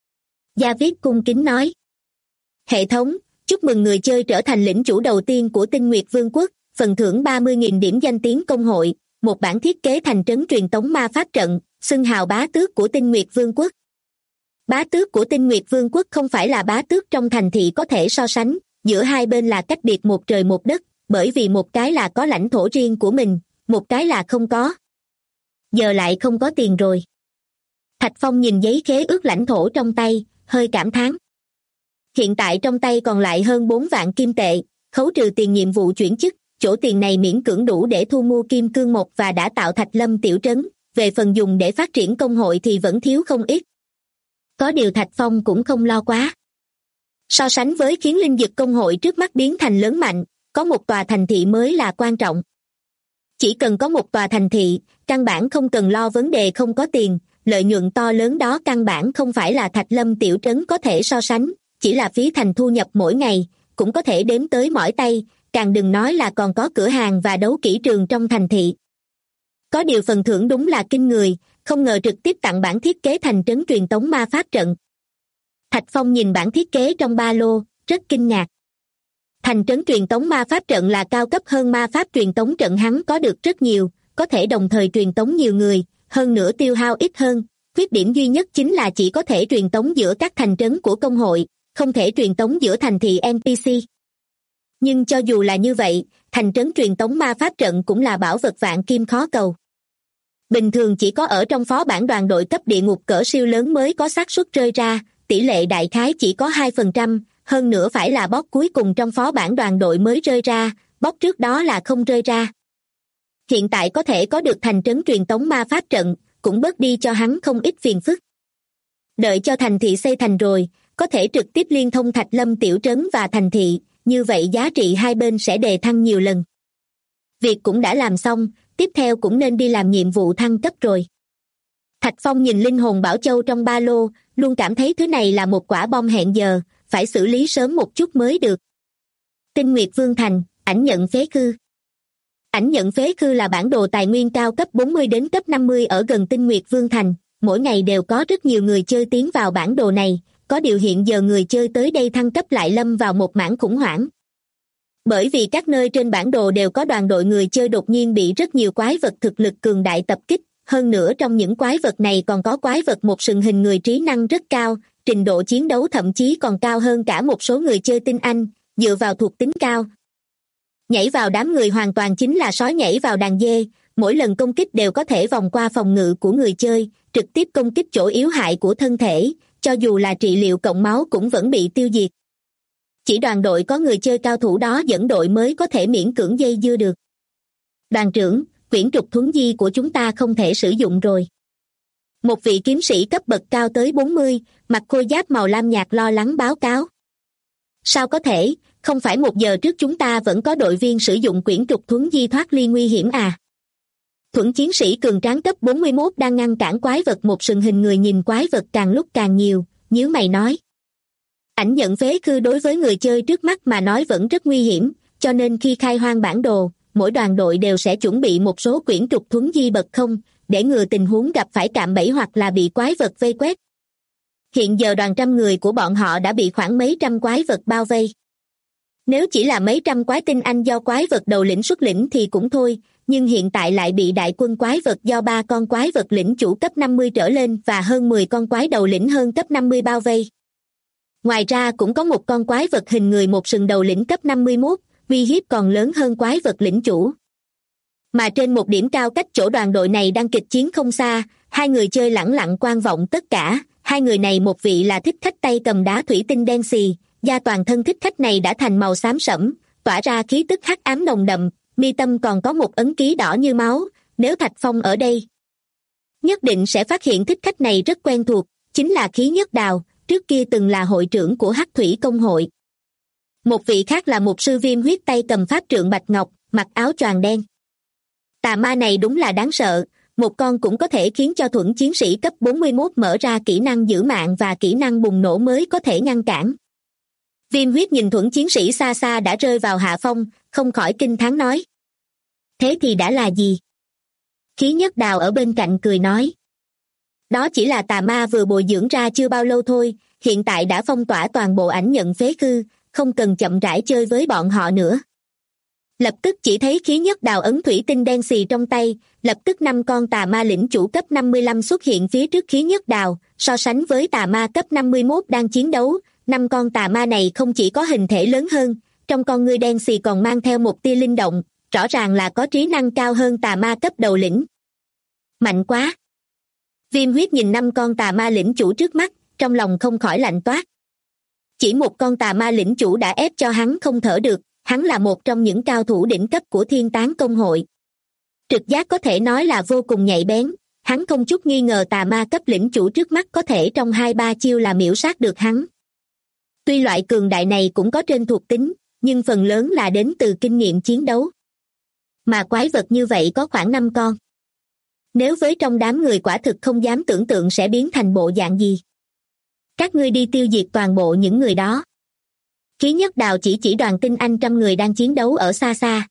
David cung kính nói. Hệ thống, chúc mừng người chơi trở thành lĩnh chủ đầu tiên của Tinh Nguyệt Vương quốc, phần thưởng 30.000 điểm danh tiếng công hội, một bản thiết kế thành trấn truyền tống ma pháp trận, xưng hào bá tước của Tinh Nguyệt Vương quốc. Bá tước của Tinh Nguyệt Vương quốc không phải là bá tước trong thành thị có thể so sánh, giữa hai bên là cách biệt một trời một đất, bởi vì một cái là có lãnh thổ riêng của mình, một cái là không có. Giờ lại không có tiền rồi. Thạch Phong nhìn giấy khế ước lãnh thổ trong tay, hơi cảm thán. Hiện tại trong tay còn lại hơn 4 vạn kim tệ, khấu trừ tiền nhiệm vụ chuyển chức, chỗ tiền này miễn cưỡng đủ để thu mua kim cương mộc và đã tạo Thạch Lâm tiểu trấn, về phần dùng để phát triển công hội thì vẫn thiếu không ít. Có điều Thạch Phong cũng không lo quá. So sánh với khiến linh dực công hội trước mắt biến thành lớn mạnh, có một tòa thành thị mới là quan trọng. Chỉ cần có một tòa thành thị, căn bản không cần lo vấn đề không có tiền, lợi nhuận to lớn đó căn bản không phải là Thạch Lâm tiểu trấn có thể so sánh, chỉ là phí thành thu nhập mỗi ngày, cũng có thể đếm tới mỏi tay, càng đừng nói là còn có cửa hàng và đấu kỹ trường trong thành thị. Có điều phần thưởng đúng là kinh người, không ngờ trực tiếp tặng bản thiết kế thành trấn truyền tống ma pháp trận. Thạch Phong nhìn bản thiết kế trong ba lô, rất kinh ngạc. Thành trấn truyền tống ma pháp trận là cao cấp hơn ma pháp truyền tống trận hắn có được rất nhiều, có thể đồng thời truyền tống nhiều người, hơn nữa tiêu hao ít hơn. Khuyết điểm duy nhất chính là chỉ có thể truyền tống giữa các thành trấn của công hội, không thể truyền tống giữa thành thị NPC. Nhưng cho dù là như vậy, thành trấn truyền tống ma pháp trận cũng là bảo vật vạn kim khó cầu. Bình thường chỉ có ở trong phó bản đoàn đội cấp địa ngục cỡ siêu lớn mới có xác suất rơi ra, tỷ lệ đại khái chỉ có 2%, hơn nữa phải là boss cuối cùng trong phó bản đoàn đội mới rơi ra, boss trước đó là không rơi ra. Hiện tại có thể có được thành trấn truyền tống ma pháp trận, cũng bớt đi cho hắn không ít phiền phức. Đợi cho thành thị xây thành rồi, có thể trực tiếp liên thông Thạch Lâm tiểu trấn và thành thị, như vậy giá trị hai bên sẽ đề thăng nhiều lần. Việc cũng đã làm xong, tiếp theo cũng nên đi làm nhiệm vụ thăng cấp rồi. Thạch Phong nhìn linh hồn bảo châu trong ba lô, luôn cảm thấy thứ này là một quả bom hẹn giờ, phải xử lý sớm một chút mới được. Tinh Nguyệt Vương Thành, ảnh nhận phế khư. Ảnh nhận phế khư là bản đồ tài nguyên cao cấp 40 đến cấp 50 ở gần Tinh Nguyệt Vương Thành, mỗi ngày đều có rất nhiều người chơi tiến vào bản đồ này, có điều hiện giờ người chơi tới đây thăng cấp lại lâm vào một mảng khủng hoảng. Bởi vì các nơi trên bản đồ đều có đoàn đội người chơi đột nhiên bị rất nhiều quái vật thực lực cường đại tập kích, hơn nữa trong những quái vật này còn có quái vật một sừng hình người trí năng rất cao, trình độ chiến đấu thậm chí còn cao hơn cả một số người chơi tinh anh, dựa vào thuộc tính cao. Nhảy vào đám người hoàn toàn chính là sói nhảy vào đàn dê, mỗi lần công kích đều có thể vòng qua phòng ngự của người chơi, trực tiếp công kích chỗ yếu hại của thân thể, cho dù là trị liệu cộng máu cũng vẫn bị tiêu diệt. Chỉ đoàn đội có người chơi cao thủ đó dẫn đội mới có thể miễn cưỡng dây dưa được. Đoàn trưởng, quyển trục thuấn di của chúng ta không thể sử dụng rồi. Một vị kiếm sĩ cấp bậc cao tới 40, mặc khôi giáp màu lam nhạt lo lắng báo cáo. Sao có thể, không phải 1 giờ trước chúng ta vẫn có đội viên sử dụng quyển trục thuấn di thoát ly nguy hiểm à? Thuẫn chiến sĩ cường tráng cấp 41 đang ngăn cản quái vật một sừng hình người nhìn quái vật càng lúc càng nhiều, nhíu mày nói. Ảnh nhận phế khư đối với người chơi trước mắt mà nói vẫn rất nguy hiểm, cho nên khi khai hoang bản đồ, mỗi đoàn đội đều sẽ chuẩn bị một số quyển trục thuấn di bậc không, để ngừa tình huống gặp phải cạm bẫy hoặc là bị quái vật vây quét. Hiện giờ đoàn trăm người của bọn họ đã bị khoảng mấy trăm quái vật bao vây. Nếu chỉ là mấy trăm quái tinh anh do quái vật đầu lĩnh xuất lĩnh thì cũng thôi, nhưng hiện tại lại bị đại quân quái vật do 3 con quái vật lĩnh chủ cấp 50 trở lên và hơn 10 con quái đầu lĩnh hơn cấp 50 bao vây. Ngoài ra cũng có một con quái vật hình người một sừng đầu lĩnh cấp 51, uy hiếp còn lớn hơn quái vật lĩnh chủ. Mà trên một điểm cao cách chỗ đoàn đội này đang kịch chiến không xa, 2 người chơi lẳng lặng quan vọng tất cả. 2 người này một vị là thích khách tay cầm đá thủy tinh đen xì, da toàn thân thích khách này đã thành màu xám sẫm, tỏa ra khí tức hắc ám nồng đậm, mi tâm còn có một ấn ký đỏ như máu, nếu Thạch Phong ở đây nhất định sẽ phát hiện thích khách này rất quen thuộc, chính là Khí Nhất Đào, trước kia từng là hội trưởng của Hắc Thủy Công hội. Một vị khác là một sư viêm huyết tay cầm pháp trượng bạch ngọc, mặc áo choàng đen. Tà ma này đúng là đáng sợ, một con cũng có thể khiến cho thuẫn chiến sĩ cấp 41 mở ra kỹ năng giữ mạng và kỹ năng bùng nổ mới có thể ngăn cản. Viêm huyết nhìn thuẫn chiến sĩ xa xa đã rơi vào hạ phong, không khỏi kinh thán nói. Thế thì đã là gì? Khí Nhất Đào ở bên cạnh cười nói. Đó chỉ là tà ma vừa bồi dưỡng ra chưa bao lâu thôi, hiện tại đã phong tỏa toàn bộ ảnh nhận phế khư, không cần chậm rãi chơi với bọn họ nữa. Lập tức chỉ thấy Khí Nhất Đào ấn thủy tinh đen xì trong tay, lập tức 5 con tà ma lĩnh chủ cấp 55 xuất hiện phía trước Khí Nhất Đào, so sánh với tà ma cấp 51 đang chiến đấu, 5 con tà ma này không chỉ có hình thể lớn hơn, trong con ngươi đen xì còn mang theo một tia linh động, rõ ràng là có trí năng cao hơn tà ma cấp đầu lĩnh. Mạnh quá! Viêm huyết nhìn 5 con tà ma lĩnh chủ trước mắt, trong lòng không khỏi lạnh toát. Chỉ một con tà ma lĩnh chủ đã ép cho hắn không thở được, hắn là một trong những cao thủ đỉnh cấp của Thiên Tán Công hội. Trực giác có thể nói là vô cùng nhạy bén, hắn không chút nghi ngờ tà ma cấp lĩnh chủ trước mắt có thể trong 2-3 chiêu là miễu sát được hắn. Tuy loại cường đại này cũng có trên thuộc tính, nhưng phần lớn là đến từ kinh nghiệm chiến đấu. Mà quái vật như vậy có khoảng 5 con. Nếu với trong đám người quả thực không dám tưởng tượng sẽ biến thành bộ dạng gì. Các ngươi đi tiêu diệt toàn bộ những người đó. Khí Nhất Đào chỉ đoàn tinh anh trăm người đang chiến đấu ở xa xa.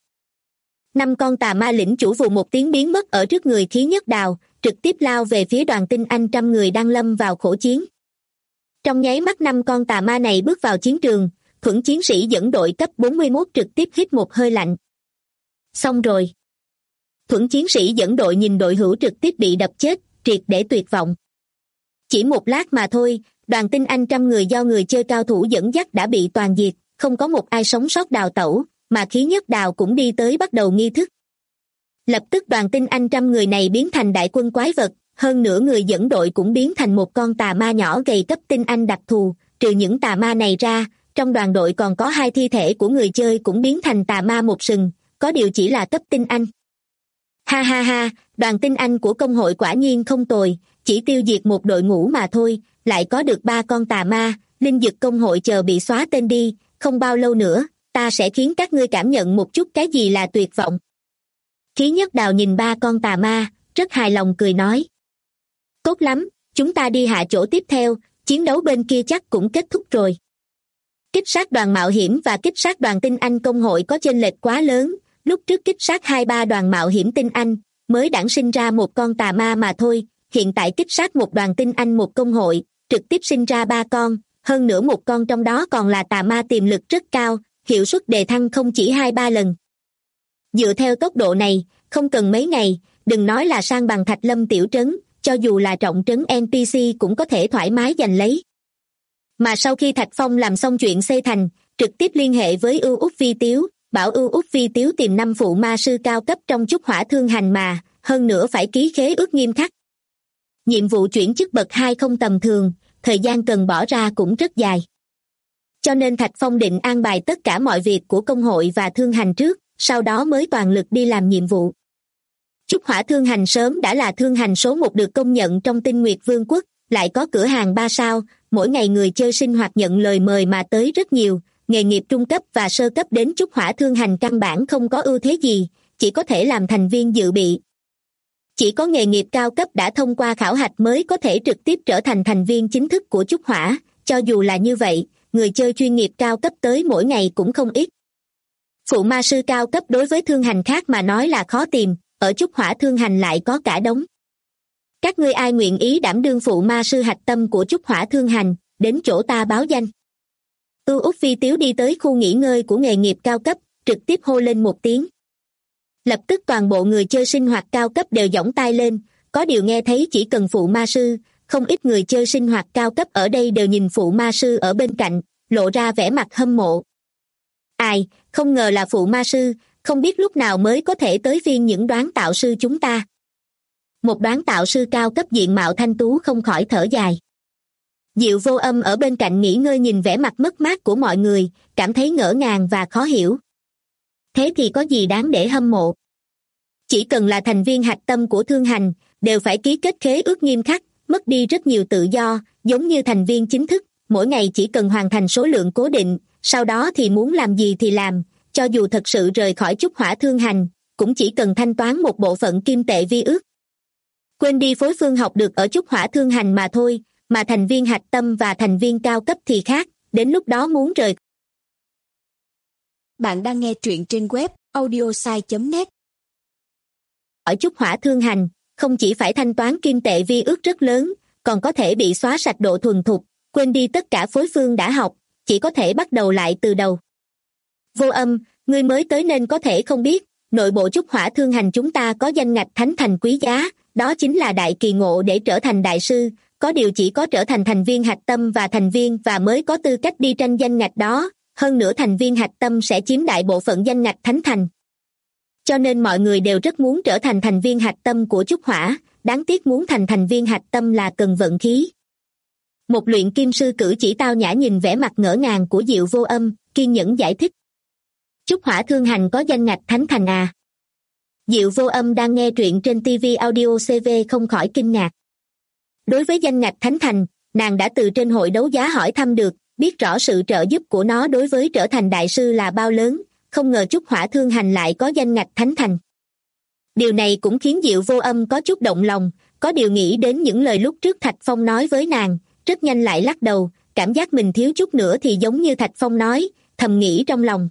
5 con tà ma lĩnh chủ vù một tiếng biến mất ở trước người Khí Nhất Đào, trực tiếp lao về phía đoàn tinh anh trăm người đang lâm vào khổ chiến. Trong nháy mắt 5 con tà ma này bước vào chiến trường, thuẫn chiến sĩ dẫn đội cấp 41 trực tiếp hít một hơi lạnh. Xong rồi. Thuẫn chiến sĩ dẫn đội nhìn đội hữu trực tiếp bị đập chết, triệt để tuyệt vọng. Chỉ một lát mà thôi, đoàn tinh anh trăm người do người chơi cao thủ dẫn dắt đã bị toàn diệt, không có một ai sống sót đào tẩu, mà Khí Nhất Đào cũng đi tới bắt đầu nghi thức. Lập tức đoàn tinh anh trăm người này biến thành đại quân quái vật, hơn nữa người dẫn đội cũng biến thành một con tà ma nhỏ gầy cấp tinh anh đặc thù, trừ những tà ma này ra, trong đoàn đội còn có 2 thi thể của người chơi cũng biến thành tà ma một sừng, có điều chỉ là cấp tinh anh. Ha ha ha, đoàn tinh anh của công hội quả nhiên không tồi, chỉ tiêu diệt một đội ngũ mà thôi, lại có được 3 con tà ma, linh dực công hội chờ bị xóa tên đi, không bao lâu nữa, ta sẽ khiến các ngươi cảm nhận một chút cái gì là tuyệt vọng. Khí Nhất Đào nhìn 3 con tà ma, rất hài lòng cười nói. Tốt lắm, chúng ta đi hạ chỗ tiếp theo, chiến đấu bên kia chắc cũng kết thúc rồi. Kích sát đoàn mạo hiểm và kích sát đoàn tinh anh công hội có chênh lệch quá lớn, lúc trước kích sát 2-3 đoàn mạo hiểm tinh anh, mới đản sinh ra một con tà ma mà thôi, hiện tại kích sát một đoàn tinh anh một công hội, trực tiếp sinh ra 3 con, hơn nữa một con trong đó còn là tà ma tiềm lực rất cao, hiệu suất đề thăng không chỉ 2-3 lần. Dựa theo tốc độ này, không cần mấy ngày, đừng nói là san bằng Thạch Lâm tiểu trấn, cho dù là trọng trấn NPC cũng có thể thoải mái giành lấy. Mà sau khi Thạch Phong làm xong chuyện xây thành, trực tiếp liên hệ với Ưu Úc Vi Tiếu, bảo Ưu Úc Vi Tiếu tìm 5 phụ ma sư cao cấp trong Chúc Hỏa Thương Hành mà, hơn nữa phải ký khế ước nghiêm khắc. Nhiệm vụ chuyển chức bậc 2 không tầm thường, thời gian cần bỏ ra cũng rất dài. Cho nên Thạch Phong định an bài tất cả mọi việc của công hội và thương hành trước, sau đó mới toàn lực đi làm nhiệm vụ. Chúc Hỏa Thương Hành sớm đã là thương hành số 1 được công nhận trong Tinh Nguyệt Vương quốc, lại có cửa hàng 3 sao, mỗi ngày người chơi sinh hoạt nhận lời mời mà tới rất nhiều, nghề nghiệp trung cấp và sơ cấp đến Chúc Hỏa Thương Hành căn bản không có ưu thế gì, chỉ có thể làm thành viên dự bị. Chỉ có nghề nghiệp cao cấp đã thông qua khảo hạch mới có thể trực tiếp trở thành thành viên chính thức của Chúc Hỏa, cho dù là như vậy, người chơi chuyên nghiệp cao cấp tới mỗi ngày cũng không ít. Phụ ma sư cao cấp đối với thương hành khác mà nói là khó tìm, ở Chúc Hỏa Thương Hành lại có cả đống. Các ngươi ai nguyện ý đảm đương phụ ma sư hạch tâm của Chúc Hỏa Thương Hành, đến chỗ ta báo danh. Ưu Úc Vi Tiếu đi tới khu nghỉ ngơi của nghề nghiệp cao cấp, trực tiếp hô lên một tiếng. Lập tức toàn bộ người chơi sinh hoạt cao cấp đều giỏng tai lên, có điều nghe thấy chỉ cần phụ ma sư, không ít người chơi sinh hoạt cao cấp ở đây đều nhìn phụ ma sư ở bên cạnh, lộ ra vẻ mặt hâm mộ. Ai, không ngờ là phụ ma sư, không biết lúc nào mới có thể tới phiên những đoán tạo sư chúng ta. Một đoán tạo sư cao cấp diện mạo thanh tú không khỏi thở dài. Diệu Vô Âm ở bên cạnh nghỉ ngơi nhìn vẻ mặt mất mát của mọi người, cảm thấy ngỡ ngàng và khó hiểu. Thế thì có gì đáng để hâm mộ? Chỉ cần là thành viên hạch tâm của thương hành, đều phải ký kết khế ước nghiêm khắc, mất đi rất nhiều tự do, giống như thành viên chính thức, mỗi ngày chỉ cần hoàn thành số lượng cố định, sau đó thì muốn làm gì thì làm, cho dù thật sự rời khỏi Chúc Hỏa Thương Hành, cũng chỉ cần thanh toán một bộ phận kim tệ vi ước. Quên đi phối phương học được ở Chúc Hỏa Thương Hành mà thôi, mà thành viên hạch tâm và thành viên cao cấp thì khác, đến lúc đó muốn rời. Bạn đang nghe truyện trên web audiosai.net. Ở Chúc Hỏa Thương Hành, không chỉ phải thanh toán kim tệ vi ước rất lớn, còn có thể bị xóa sạch độ thuần thục, quên đi tất cả phối phương đã học, chỉ có thể bắt đầu lại từ đầu. Vô Âm, ngươi mới tới nên có thể không biết, nội bộ Chúc Hỏa Thương Hành chúng ta có danh ngạch thánh thành quý giá, đó chính là đại kỳ ngộ để trở thành đại sư, có điều chỉ có trở thành thành viên hạch tâm và thành viên và mới có tư cách đi tranh danh ngạch đó, hơn nữa thành viên hạch tâm sẽ chiếm đại bộ phận danh ngạch thánh thành. Cho nên mọi người đều rất muốn trở thành thành viên hạch tâm của Chúc Hỏa, đáng tiếc muốn thành thành viên hạch tâm là cần vận khí. Một luyện kim sư cử chỉ tao nhã nhìn vẻ mặt ngỡ ngàng của Diệu Vô Âm, kiên nhẫn giải thích. Chúc Hỏa Thương Hành có danh ngạch thánh thành à? Diệu Vô Âm đang nghe truyện trên TV Audio CV không khỏi kinh ngạc. Đối với danh ngạch thánh thành, nàng đã từ trên hội đấu giá hỏi thăm được, biết rõ sự trợ giúp của nó đối với trở thành đại sư là bao lớn, không ngờ Chúc Hỏa Thương Hành lại có danh ngạch thánh thành. Điều này cũng khiến Diệu Vô Âm có chút động lòng, có điều nghĩ đến những lời lúc trước Thạch Phong nói với nàng, rất nhanh lại lắc đầu, cảm giác mình thiếu chút nữa thì giống như Thạch Phong nói, thầm nghĩ trong lòng.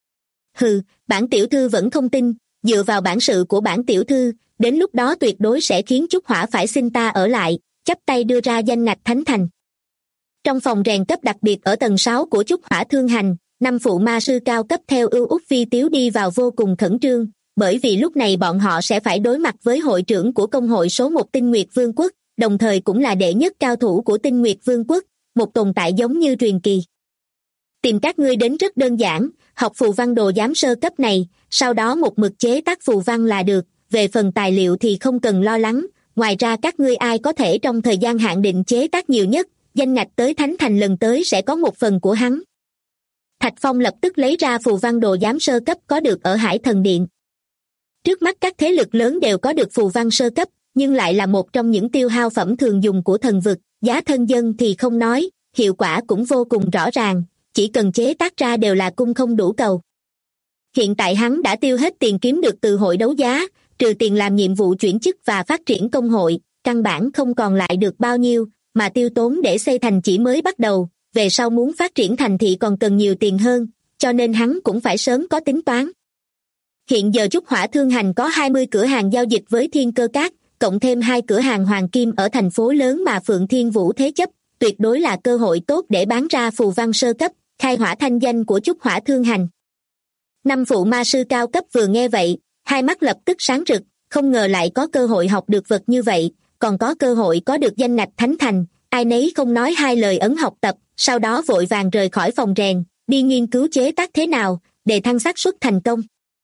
Hừ, bản tiểu thư vẫn không tin, dựa vào bản sự của bản tiểu thư, đến lúc đó tuyệt đối sẽ khiến Chúc Hỏa phải xin ta ở lại, chắp tay đưa ra danh ngạch thánh thành. Trong phòng rèn cấp đặc biệt ở tầng 6 của Chúc Hỏa Thương Hành, 5 phụ ma sư cao cấp theo Ưu Úc Vi Tiếu đi vào vô cùng khẩn trương, bởi vì lúc này bọn họ sẽ phải đối mặt với hội trưởng của công hội số 1 Tinh Nguyệt Vương quốc, đồng thời cũng là đệ nhất cao thủ của Tinh Nguyệt Vương quốc, một tồn tại giống như truyền kỳ. Tìm các ngươi đến rất đơn giản, học phù văn đồ giám sơ cấp này, sau đó một mực chế tác phù văn là được, về phần tài liệu thì không cần lo lắng, ngoài ra các ngươi ai có thể trong thời gian hạn định chế tác nhiều nhất, danh ngạch tới Thánh Thành lần tới sẽ có một phần của hắn. Thạch Phong lập tức lấy ra phù văn đồ giám sơ cấp có được ở Hải Thần Điện. Trước mắt các thế lực lớn đều có được phù văn sơ cấp, nhưng lại là một trong những tiêu hao phẩm thường dùng của thần vực, giá thân dân thì không nói, hiệu quả cũng vô cùng rõ ràng, chỉ cần chế tác ra đều là cung không đủ cầu. Hiện tại hắn đã tiêu hết tiền kiếm được từ hội đấu giá, trừ tiền làm nhiệm vụ chuyển chức và phát triển công hội, căn bản không còn lại được bao nhiêu, mà tiêu tốn để xây thành chỉ mới bắt đầu, về sau muốn phát triển thành thị còn cần nhiều tiền hơn, cho nên hắn cũng phải sớm có tính toán. Hiện giờ Chúc Hỏa Thương Hành có 20 cửa hàng giao dịch với Thiên Cơ Các, cộng thêm 2 cửa hàng hoàng kim ở thành phố lớn mà Phượng Thiên Vũ thế chấp, tuyệt đối là cơ hội tốt để bán ra phù văn sơ cấp, khai hỏa thanh danh của Chúc Hỏa Thương Hành. Năm phụ ma sư cao cấp vừa nghe vậy, hai mắt lập tức sáng rực, không ngờ lại có cơ hội học được vật như vậy, còn có cơ hội có được danh ngạch thánh thành, ai nấy không nói hai lời ấn học tập, sau đó vội vàng rời khỏi phòng rèn, đi nghiên cứu chế tác thế nào, để thăng xác suất thành công.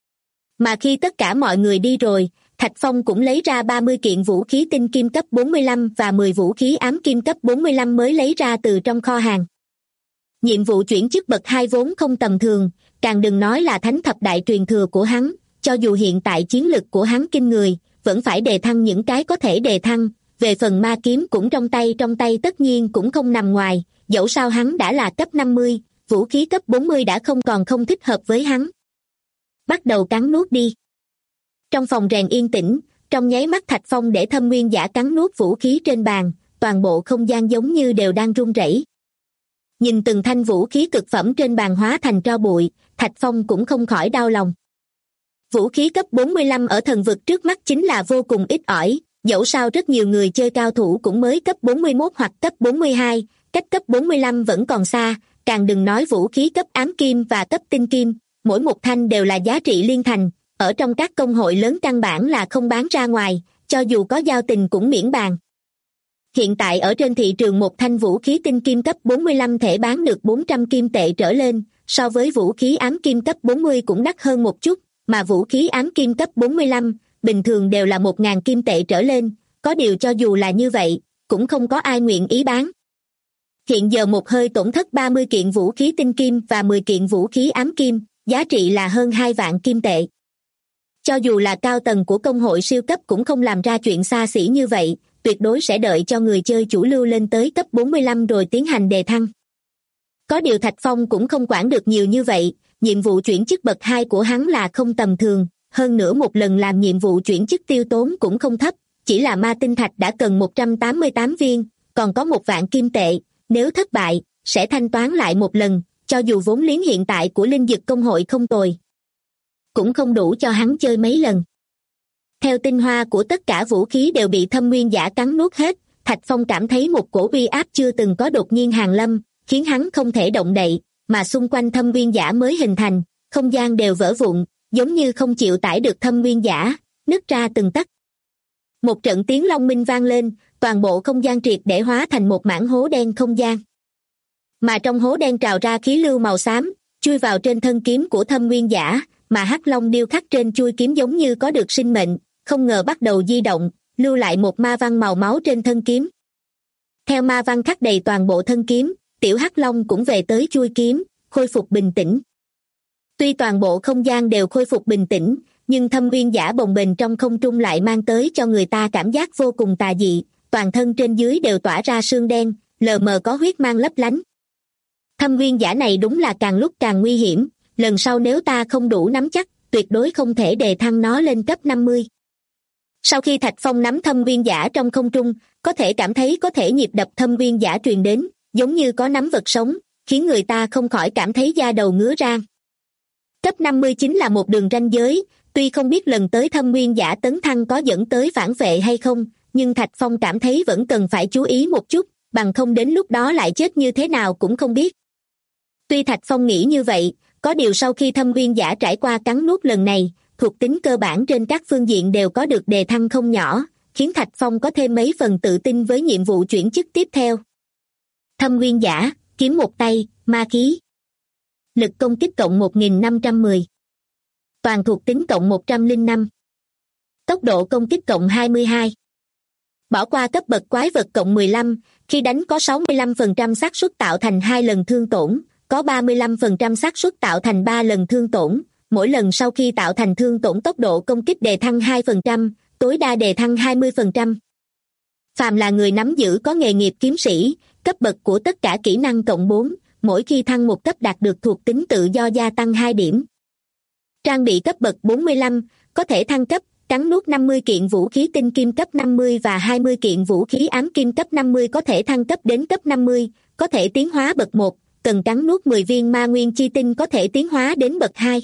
Mà khi tất cả mọi người đi rồi, Thạch Phong cũng lấy ra 30 kiện vũ khí tinh kim cấp 45 và 10 vũ khí ám kim cấp 45 mới lấy ra từ trong kho hàng. Nhiệm vụ chuyển chức bậc 2 vốn không tầm thường, càng đừng nói là thánh thập đại truyền thừa của hắn, cho dù hiện tại chiến lực của hắn kinh người, vẫn phải đề thăng những cái có thể đề thăng, về phần ma kiếm cũng trong tay tất nhiên cũng không nằm ngoài, dẫu sao hắn đã là cấp 50, vũ khí cấp 40 đã không thích hợp với hắn. Bắt đầu cắn nuốt đi. Trong phòng rèn yên tĩnh, trong nháy mắt Thạch Phong để Thâm Nguyên Giả cắn nuốt vũ khí trên bàn, toàn bộ không gian giống như đều đang rung rẩy. Nhìn từng thanh vũ khí cực phẩm trên bàn hóa thành tro bụi, Thạch Phong cũng không khỏi đau lòng. Vũ khí cấp 45 ở thần vực trước mắt chính là vô cùng ít ỏi, dẫu sao rất nhiều người chơi cao thủ cũng mới cấp 41 hoặc cấp 42, cách cấp 45 vẫn còn xa, càng đừng nói vũ khí cấp ám kim và cấp tinh kim, mỗi một thanh đều là giá trị liên thành, ở trong các công hội lớn căn bản là không bán ra ngoài, cho dù có giao tình cũng miễn bàn. Hiện tại ở trên thị trường một thanh vũ khí tinh kim cấp 45 thể bán được 400 kim tệ trở lên, so với vũ khí ám kim cấp 40 cũng đắt hơn một chút, mà vũ khí ám kim cấp 45, bình thường đều là 1.000 kim tệ trở lên, có điều cho dù là như vậy, cũng không có ai nguyện ý bán. Hiện giờ một hơi tổn thất 30 kiện vũ khí tinh kim và 10 kiện vũ khí ám kim, giá trị là hơn 2 vạn kim tệ. Cho dù là cao tầng của công hội siêu cấp cũng không làm ra chuyện xa xỉ như vậy, tuyệt đối sẽ đợi cho người chơi chủ lưu lên tới cấp 45 rồi tiến hành đề thăng. Có điều Thạch Phong cũng không quản được nhiều như vậy, nhiệm vụ chuyển chức bậc 2 của hắn là không tầm thường, hơn nữa một lần làm nhiệm vụ chuyển chức tiêu tốn cũng không thấp, chỉ là ma tinh thạch đã cần 188 viên, còn có 1 vạn kim tệ, nếu thất bại, sẽ thanh toán lại một lần, cho dù vốn liếng hiện tại của linh dực công hội không tồi, cũng không đủ cho hắn chơi mấy lần. Theo tinh hoa của tất cả vũ khí đều bị Thâm Nguyên Giả cắn nuốt hết, Thạch Phong cảm thấy một cổ uy áp chưa từng có đột nhiên hàng lâm, khiến hắn không thể động đậy, mà xung quanh Thâm Nguyên Giả mới hình thành, không gian đều vỡ vụn, giống như không chịu tải được Thâm Nguyên Giả, nứt ra từng tấc. Một trận tiếng long minh vang lên, toàn bộ không gian triệt để hóa thành một mảng hố đen không gian. Mà trong hố đen trào ra khí lưu màu xám, chui vào trên thân kiếm của Thâm Nguyên Giả, mà hắc long điêu khắc trên chuôi kiếm giống như có được sinh mệnh, không ngờ bắt đầu di động, lưu lại một ma văn màu máu trên thân kiếm. Theo ma văn khắc đầy toàn bộ thân kiếm, tiểu hắc long cũng về tới chuôi kiếm, khôi phục bình tĩnh. Tuy toàn bộ không gian đều khôi phục bình tĩnh, nhưng Thâm Nguyên Giả bồng bềnh trong không trung lại mang tới cho người ta cảm giác vô cùng tà dị, toàn thân trên dưới đều tỏa ra sương đen, lờ mờ có huyết mang lấp lánh. Thâm Nguyên Giả này đúng là càng lúc càng nguy hiểm, lần sau nếu ta không đủ nắm chắc, tuyệt đối không thể đề thăng nó lên cấp 50. Sau khi Thạch Phong nắm Thâm Nguyên Giả trong không trung, có thể cảm thấy có thể nhịp đập Thâm Nguyên Giả truyền đến, giống như có nắm vật sống, khiến người ta không khỏi cảm thấy da đầu ngứa ran. Cấp 50 chính là một đường ranh giới, tuy không biết lần tới Thâm Nguyên Giả tấn thăng có dẫn tới phản vệ hay không, nhưng Thạch Phong cảm thấy vẫn cần phải chú ý một chút, bằng không đến lúc đó lại chết như thế nào cũng không biết. Tuy Thạch Phong nghĩ như vậy, có điều sau khi Thâm Nguyên Giả trải qua cắn nuốt lần này, thuộc tính cơ bản trên các phương diện đều có được đề thăng không nhỏ, khiến Thạch Phong có thêm mấy phần tự tin với nhiệm vụ chuyển chức tiếp theo. Thâm Nguyên Giả, kiếm một tay, ma khí. Lực công kích cộng 1510. Toàn thuộc tính cộng 105. Tốc độ công kích cộng 22. Bỏ qua cấp bậc quái vật cộng 15, khi đánh có 65% xác suất tạo thành 2 lần thương tổn, có 35% xác suất tạo thành 3 lần thương tổn, mỗi lần sau khi tạo thành thương tổn tốc độ công kích đề thăng 2%, tối đa đề thăng 20%. Phàm là người nắm giữ có nghề nghiệp kiếm sĩ, cấp bậc của tất cả kỹ năng cộng 4, mỗi khi thăng một cấp đạt được thuộc tính tự do gia tăng 2 điểm. Trang bị cấp bậc 45, có thể thăng cấp, cắn nuốt 50 kiện vũ khí tinh kim cấp 50 và 20 kiện vũ khí ám kim cấp 50 có thể thăng cấp đến cấp 50, có thể tiến hóa bậc 1, cần cắn nuốt 10 viên ma nguyên chi tinh có thể tiến hóa đến bậc 2.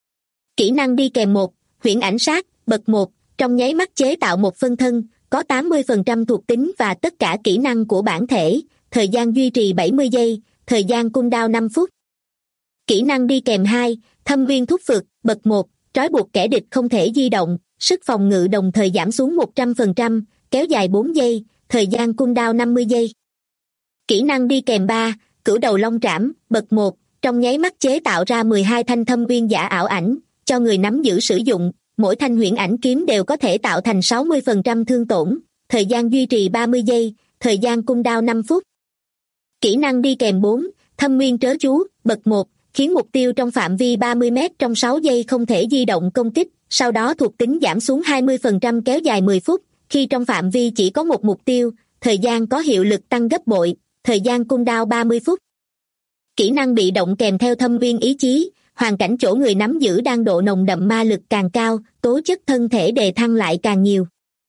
Kỹ năng đi kèm 1, huyễn ảnh sát, bậc 1, trong nháy mắt chế tạo một phân thân, có 80% thuộc tính và tất cả kỹ năng của bản thể, thời gian duy trì 70 giây, thời gian cooldown 5 phút. Kỹ năng đi kèm 2, thâm viên thúc phược, bậc 1, trói buộc kẻ địch không thể di động, sức phòng ngự đồng thời giảm xuống 100%, kéo dài 4 giây, thời gian cooldown 50 giây. Kỹ năng đi kèm 3, cửu đầu long trảm, bậc 1, trong nháy mắt chế tạo ra 12 thanh thâm viên giả ảo ảnh, cho người nắm giữ sử dụng, mỗi thanh huyễn ảnh kiếm đều có thể tạo thành 60% thương tổn, thời gian duy trì 30 giây, thời gian cooldown 5 phút. Kỹ năng đi kèm 4, thâm nguyên trớ chú, bậc 1, khiến mục tiêu trong phạm vi 30 mét trong 6 giây không thể di động công kích, sau đó thuộc tính giảm xuống 20% kéo dài 10 phút, khi trong phạm vi chỉ có một mục tiêu, thời gian có hiệu lực tăng gấp bội, thời gian cooldown 30 phút. Kỹ năng bị động kèm theo thâm viên ý chí, hoàn cảnh chỗ người nắm giữ đang độ nồng đậm ma lực càng cao, tố chất thân thể đề thăng lại càng nhiều.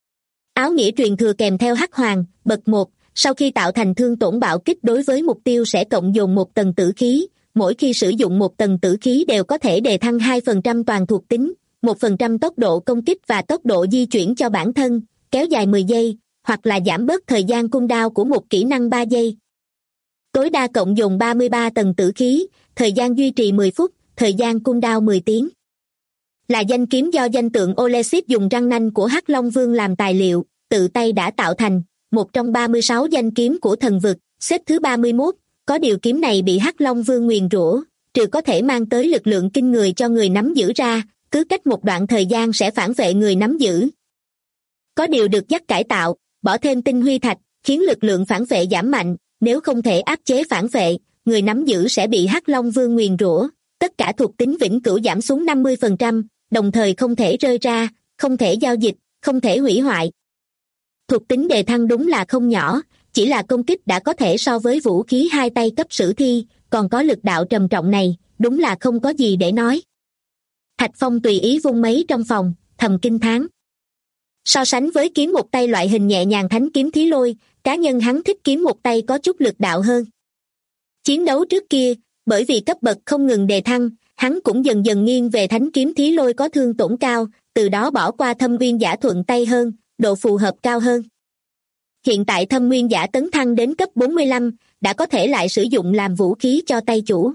Áo nghĩa truyền thừa kèm theo hắc hoàng, bậc 1, sau khi tạo thành thương tổn bạo kích đối với mục tiêu sẽ cộng dồn một tầng tử khí, mỗi khi sử dụng một tầng tử khí đều có thể đề thăng 2% toàn thuộc tính, 1% tốc độ công kích và tốc độ di chuyển cho bản thân, kéo dài 10 giây, hoặc là giảm bớt thời gian cooldown của một kỹ năng 3 giây. Tối đa cộng dồn 33 tầng tử khí, thời gian duy trì 10 phút, thời gian cooldown 10 tiếng. Là danh kiếm do danh tượng Olesit dùng răng nanh của Hắc Long Vương làm tài liệu, tự tay đã tạo thành, một trong 36 danh kiếm của thần vực, xếp thứ 31, có điều kiếm này bị Hắc Long Vương nguyền rủa, trừ có thể mang tới lực lượng kinh người cho người nắm giữ ra, cứ cách một đoạn thời gian sẽ phản vệ người nắm giữ. Có điều được dắt cải tạo, bỏ thêm tinh huy thạch, khiến lực lượng phản vệ giảm mạnh, nếu không thể áp chế phản vệ, người nắm giữ sẽ bị Hắc Long Vương nguyền rủa, tất cả thuộc tính vĩnh cửu giảm xuống 50%, đồng thời không thể rơi ra, không thể giao dịch, không thể hủy hoại. Thuộc tính đề thăng đúng là không nhỏ, chỉ là công kích đã có thể so với vũ khí hai tay cấp sử thi, còn có lực đạo trầm trọng này, đúng là không có gì để nói. Thạch Phong tùy ý vung mấy trong phòng, thầm kinh thán. So sánh với kiếm một tay loại hình nhẹ nhàng thánh kiếm Thí Lôi, cá nhân hắn thích kiếm một tay có chút lực đạo hơn. Chiến đấu trước kia, bởi vì cấp bậc không ngừng đề thăng, hắn cũng dần dần nghiêng về thánh kiếm Thí Lôi có thương tổn cao, từ đó bỏ qua thâm nguyên giả thuận tay hơn, độ phù hợp cao hơn. Hiện tại thâm nguyên giả tấn thăng đến cấp 45, đã có thể lại sử dụng làm vũ khí cho tay chủ.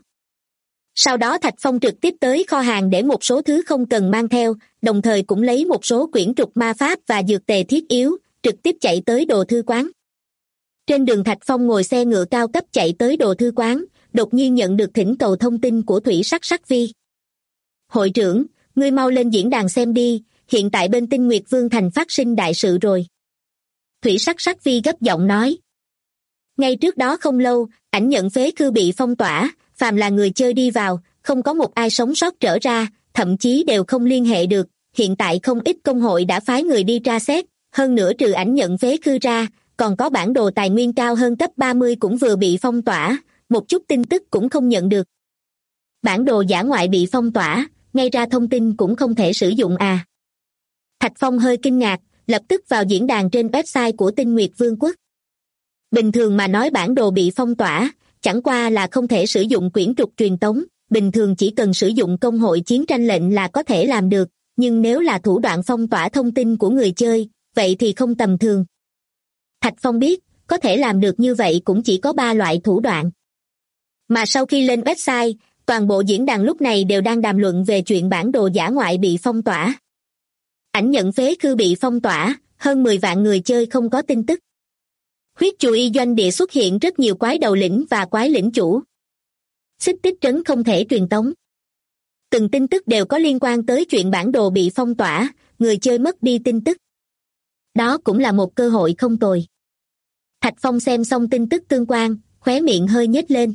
Sau đó Thạch Phong trực tiếp tới kho hàng để một số thứ không cần mang theo, đồng thời cũng lấy một số quyển trục ma pháp và dược tề thiết yếu, trực tiếp chạy tới đồ thư quán. Trên đường Thạch Phong ngồi xe ngựa cao cấp chạy tới đồ thư quán, đột nhiên nhận được thỉnh cầu thông tin của Thủy Sắc Sắc Vi. Hội trưởng, ngươi mau lên diễn đàn xem đi, hiện tại bên Tinh Nguyệt Vương Thành phát sinh đại sự rồi. Thủy Sắc Sắc Vi gấp giọng nói. Ngay trước đó không lâu, ảnh nhận phế khư bị phong tỏa, phàm là người chơi đi vào, không có một ai sống sót trở ra, thậm chí đều không liên hệ được. Hiện tại không ít công hội đã phái người đi tra xét, hơn nữa trừ ảnh nhận phế khư ra, còn có bản đồ tài nguyên cao hơn cấp 30 cũng vừa bị phong tỏa, một chút tin tức cũng không nhận được. Bản đồ dã ngoại bị phong tỏa, ngay ra thông tin cũng không thể sử dụng à. Thạch Phong hơi kinh ngạc, lập tức vào diễn đàn trên website của Tinh Nguyệt Vương quốc. Bình thường mà nói bản đồ bị phong tỏa, chẳng qua là không thể sử dụng quyển trục truyền tống, bình thường chỉ cần sử dụng công hội chiến tranh lệnh là có thể làm được, nhưng nếu là thủ đoạn phong tỏa thông tin của người chơi, vậy thì không tầm thường. Thạch Phong biết, có thể làm được như vậy cũng chỉ có 3 loại thủ đoạn. Mà sau khi lên website, toàn bộ diễn đàn lúc này đều đang đàm luận về chuyện bản đồ dã ngoại bị phong tỏa. Ảnh nhận phế khư bị phong tỏa, hơn 10 vạn người chơi không có tin tức. Huyết Chù Y doanh địa xuất hiện rất nhiều quái đầu lĩnh và quái lĩnh chủ. Xích Tích trấn không thể truyền tống. Từng tin tức đều có liên quan tới chuyện bản đồ bị phong tỏa, người chơi mất đi tin tức. Đó cũng là một cơ hội không tồi. Thạch Phong xem xong tin tức tương quan, khóe miệng hơi nhếch lên.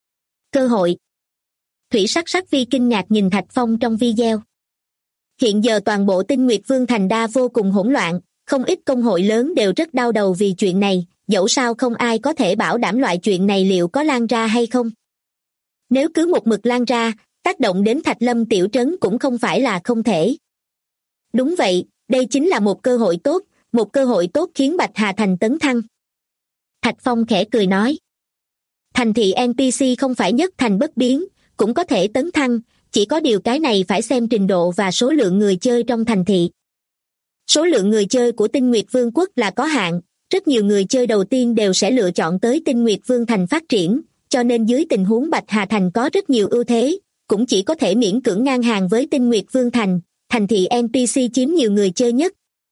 Cơ hội. Thủy Sắc Sắc Vi kinh ngạc nhìn Thạch Phong trong video. Hiện giờ toàn bộ Tinh Nguyệt Vương thành đa vô cùng hỗn loạn, không ít công hội lớn đều rất đau đầu vì chuyện này, dẫu sao không ai có thể bảo đảm loại chuyện này liệu có lan ra hay không. Nếu cứ một mực lan ra, tác động đến Thạch Lâm tiểu trấn cũng không phải là không thể. Đúng vậy, đây chính là một cơ hội tốt khiến Bạch Hà Thành tấn thăng. Thạch Phong khẽ cười nói. Thành thị NPC không phải nhất thành bất biến, cũng có thể tấn thăng, chỉ có điều cái này phải xem trình độ và số lượng người chơi trong thành thị. Số lượng người chơi của Tinh Nguyệt Vương quốc là có hạn, rất nhiều người chơi đầu tiên đều sẽ lựa chọn tới Tinh Nguyệt Vương Thành phát triển, cho nên dưới tình huống Bạch Hà Thành có rất nhiều ưu thế, cũng chỉ có thể miễn cưỡng ngang hàng với Tinh Nguyệt Vương Thành, thành thị NPC chiếm nhiều người chơi nhất.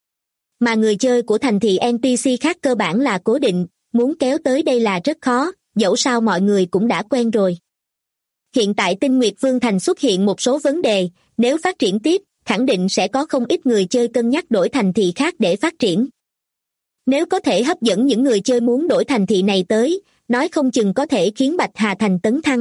Mà người chơi của thành thị NPC khác cơ bản là cố định, muốn kéo tới đây là rất khó, dẫu sao mọi người cũng đã quen rồi. Hiện tại Tinh Nguyệt Vương Thành xuất hiện một số vấn đề, nếu phát triển tiếp, khẳng định sẽ có không ít người chơi cân nhắc đổi thành thị khác để phát triển. Nếu có thể hấp dẫn những người chơi muốn đổi thành thị này tới, nói không chừng có thể khiến Bạch Hà Thành tấn thăng.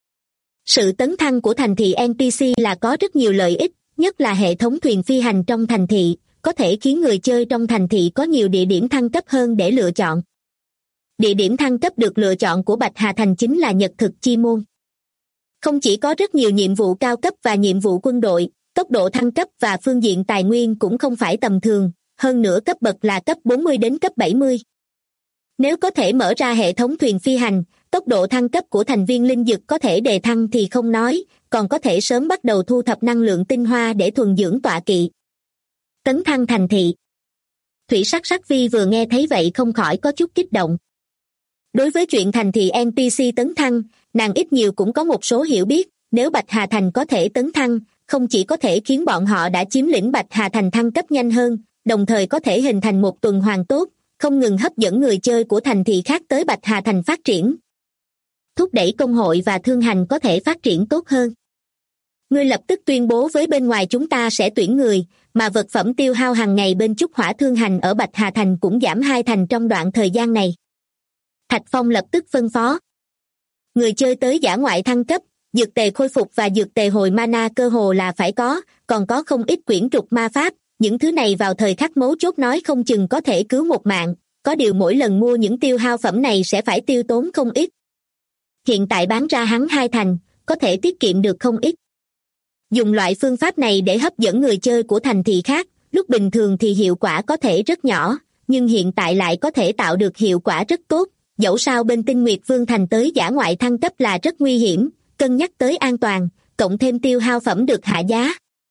Sự tấn thăng của thành thị NPC là có rất nhiều lợi ích, nhất là hệ thống thuyền phi hành trong thành thị, có thể khiến người chơi trong thành thị có nhiều địa điểm thăng cấp hơn để lựa chọn. Địa điểm thăng cấp được lựa chọn của Bạch Hà Thành chính là Nhật Thực Chi Môn. Không chỉ có rất nhiều nhiệm vụ cao cấp và nhiệm vụ quân đội, tốc độ thăng cấp và phương diện tài nguyên cũng không phải tầm thường, hơn nữa cấp bậc là cấp 40 đến cấp 70. Nếu có thể mở ra hệ thống thuyền phi hành, tốc độ thăng cấp của thành viên linh dực có thể đề thăng thì không nói, còn có thể sớm bắt đầu thu thập năng lượng tinh hoa để thuần dưỡng tọa kỵ. Tấn thăng thành thị. Thủy Sắc Sắc Vi vừa nghe thấy vậy không khỏi có chút kích động. Đối với chuyện thành thị NPC tấn thăng, nàng ít nhiều cũng có một số hiểu biết, nếu Bạch Hà Thành có thể tấn thăng, không chỉ có thể khiến bọn họ đã chiếm lĩnh Bạch Hà Thành thăng cấp nhanh hơn, đồng thời có thể hình thành một tuần hoàn tốt, không ngừng hấp dẫn người chơi của thành thị khác tới Bạch Hà Thành phát triển. Thúc đẩy công hội và thương hành có thể phát triển tốt hơn. Ngươi lập tức tuyên bố với bên ngoài chúng ta sẽ tuyển người, mà vật phẩm tiêu hao hàng ngày bên Trúc Hỏa thương hành ở Bạch Hà Thành cũng giảm 2 thành trong đoạn thời gian này. Thạch Phong lập tức phân phó. Người chơi tới dã ngoại thăng cấp, dược tề khôi phục và dược tề hồi mana cơ hồ là phải có, còn có không ít quyển trục ma pháp, những thứ này vào thời khắc mấu chốt nói không chừng có thể cứu một mạng, có điều mỗi lần mua những tiêu hao phẩm này sẽ phải tiêu tốn không ít. Hiện tại bán ra hắn 2 thành, có thể tiết kiệm được không ít. Dùng loại phương pháp này để hấp dẫn người chơi của thành thị khác, lúc bình thường thì hiệu quả có thể rất nhỏ, nhưng hiện tại lại có thể tạo được hiệu quả rất tốt, dẫu sao bên Tinh Nguyệt Vương Thành tới dã ngoại thăng cấp là rất nguy hiểm, cân nhắc tới an toàn, cộng thêm tiêu hao phẩm được hạ giá.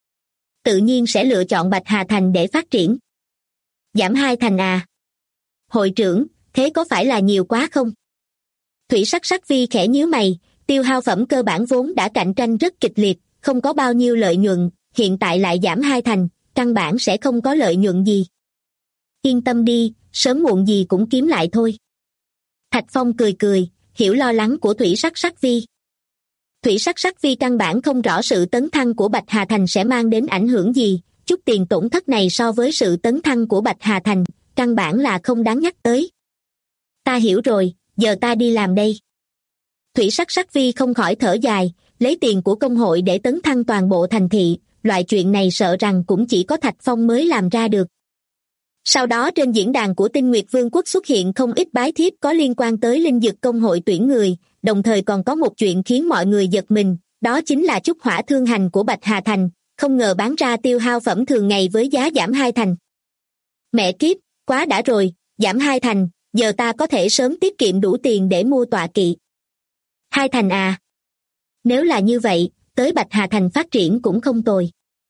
Tự nhiên sẽ lựa chọn Bạch Hà Thành để phát triển. Giảm 2 thành à? Hội trưởng, thế có phải là nhiều quá không? Thủy Sắc Sắc Vi khẽ nhíu mày, tiêu hao phẩm cơ bản vốn đã cạnh tranh rất kịch liệt, không có bao nhiêu lợi nhuận, hiện tại lại giảm 2 thành, căn bản sẽ không có lợi nhuận gì. Yên tâm đi, sớm muộn gì cũng kiếm lại thôi. Thạch Phong cười cười, hiểu lo lắng của Thủy Sắc Sắc Vi. Thủy Sắc Sắc Vi căn bản không rõ sự tấn thăng của Bạch Hà Thành sẽ mang đến ảnh hưởng gì, chút tiền tổn thất này so với sự tấn thăng của Bạch Hà Thành, căn bản là không đáng nhắc tới. Ta hiểu rồi, giờ ta đi làm đây. Thủy Sắc Sắc Vi không khỏi thở dài, lấy tiền của công hội để tấn thăng toàn bộ thành thị, loại chuyện này sợ rằng cũng chỉ có Thạch Phong mới làm ra được. Sau đó trên diễn đàn của Tinh Nguyệt Vương quốc xuất hiện không ít bái thiếp có liên quan tới linh dược công hội tuyển người, đồng thời còn có một chuyện khiến mọi người giật mình, đó chính là Trúc Hỏa thương hành của Bạch Hà Thành, không ngờ bán ra tiêu hao phẩm thường ngày với giá giảm 2 thành. Mẹ kiếp, quá đã rồi, giảm 2 thành, giờ ta có thể sớm tiết kiệm đủ tiền để mua tọa kỵ. 2 thành à? Nếu là như vậy, tới Bạch Hà Thành phát triển cũng không tồi.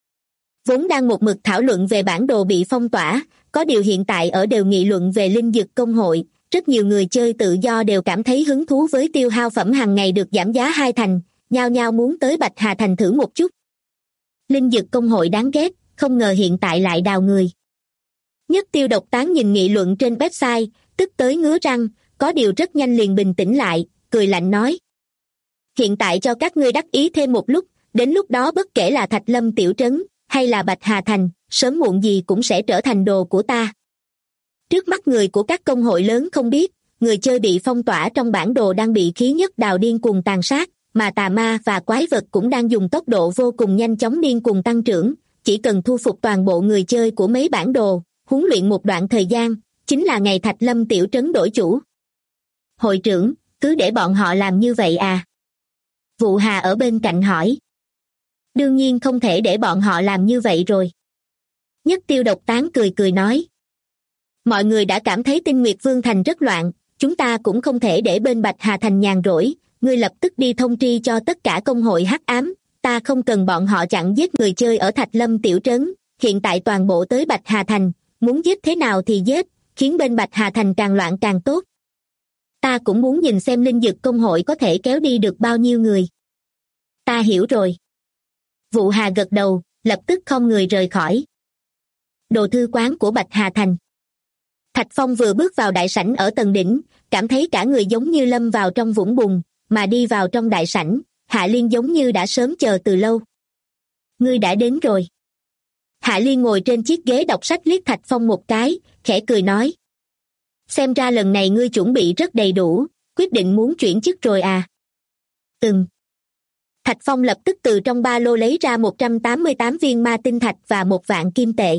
Vốn đang một mực thảo luận về bản đồ bị phong tỏa, có điều hiện tại ở đều nghị luận về linh dược công hội, rất nhiều người chơi tự do đều cảm thấy hứng thú với tiêu hao phẩm hàng ngày được giảm giá 2 thành, nhao nhao muốn tới Bạch Hà Thành thử một chút. Linh dược công hội đáng ghét, không ngờ hiện tại lại đào người. Nhất Tiêu Độc Tán nhìn nghị luận trên website, tức tới ngứa răng, có điều rất nhanh liền bình tĩnh lại, cười lạnh nói. Hiện tại cho các ngươi đắc ý thêm một lúc, đến lúc đó bất kể là Thạch Lâm Tiểu Trấn, hay là Bạch Hà Thành, sớm muộn gì cũng sẽ trở thành đồ của ta. Trước mắt người của các công hội lớn không biết, người chơi bị phong tỏa trong bản đồ đang bị khí nhất đào điên cuồng tàn sát, mà tà ma và quái vật cũng đang dùng tốc độ vô cùng nhanh chóng điên cuồng tăng trưởng, chỉ cần thu phục toàn bộ người chơi của mấy bản đồ, huấn luyện một đoạn thời gian, chính là ngày Thạch Lâm Tiểu Trấn đổi chủ. Hội trưởng, cứ để bọn họ làm như vậy à? Vụ Hà ở bên cạnh hỏi. Đương nhiên không thể để bọn họ làm như vậy rồi. Nhất Tiêu Độc Tán cười cười nói. Mọi người đã cảm thấy Tinh Nguyệt Vương Thành rất loạn, chúng ta cũng không thể để bên Bạch Hà Thành nhàn rỗi, ngươi lập tức đi thông tri cho tất cả công hội hắc ám, ta không cần bọn họ chặn giết người chơi ở Thạch Lâm Tiểu Trấn, hiện tại toàn bộ tới Bạch Hà Thành, muốn giết thế nào thì giết, khiến bên Bạch Hà Thành càng loạn càng tốt. Ta cũng muốn nhìn xem linh dược công hội có thể kéo đi được bao nhiêu người. Ta hiểu rồi. Vụ Hà gật đầu, lập tức khom người rời khỏi đồ thư quán của Bạch Hà Thành. Thạch Phong vừa bước vào đại sảnh ở tầng đỉnh, cảm thấy cả người giống như lâm vào trong vũng bùn, mà đi vào trong đại sảnh, Hạ Liên giống như đã sớm chờ từ lâu. Ngươi đã đến rồi. Hạ Liên ngồi trên chiếc ghế đọc sách liếc Thạch Phong một cái, khẽ cười nói. Xem ra lần này ngươi chuẩn bị rất đầy đủ, quyết định muốn chuyển chức rồi à? Thạch Phong lập tức từ trong ba lô lấy ra 188 viên ma tinh thạch và 1.000 kim tệ.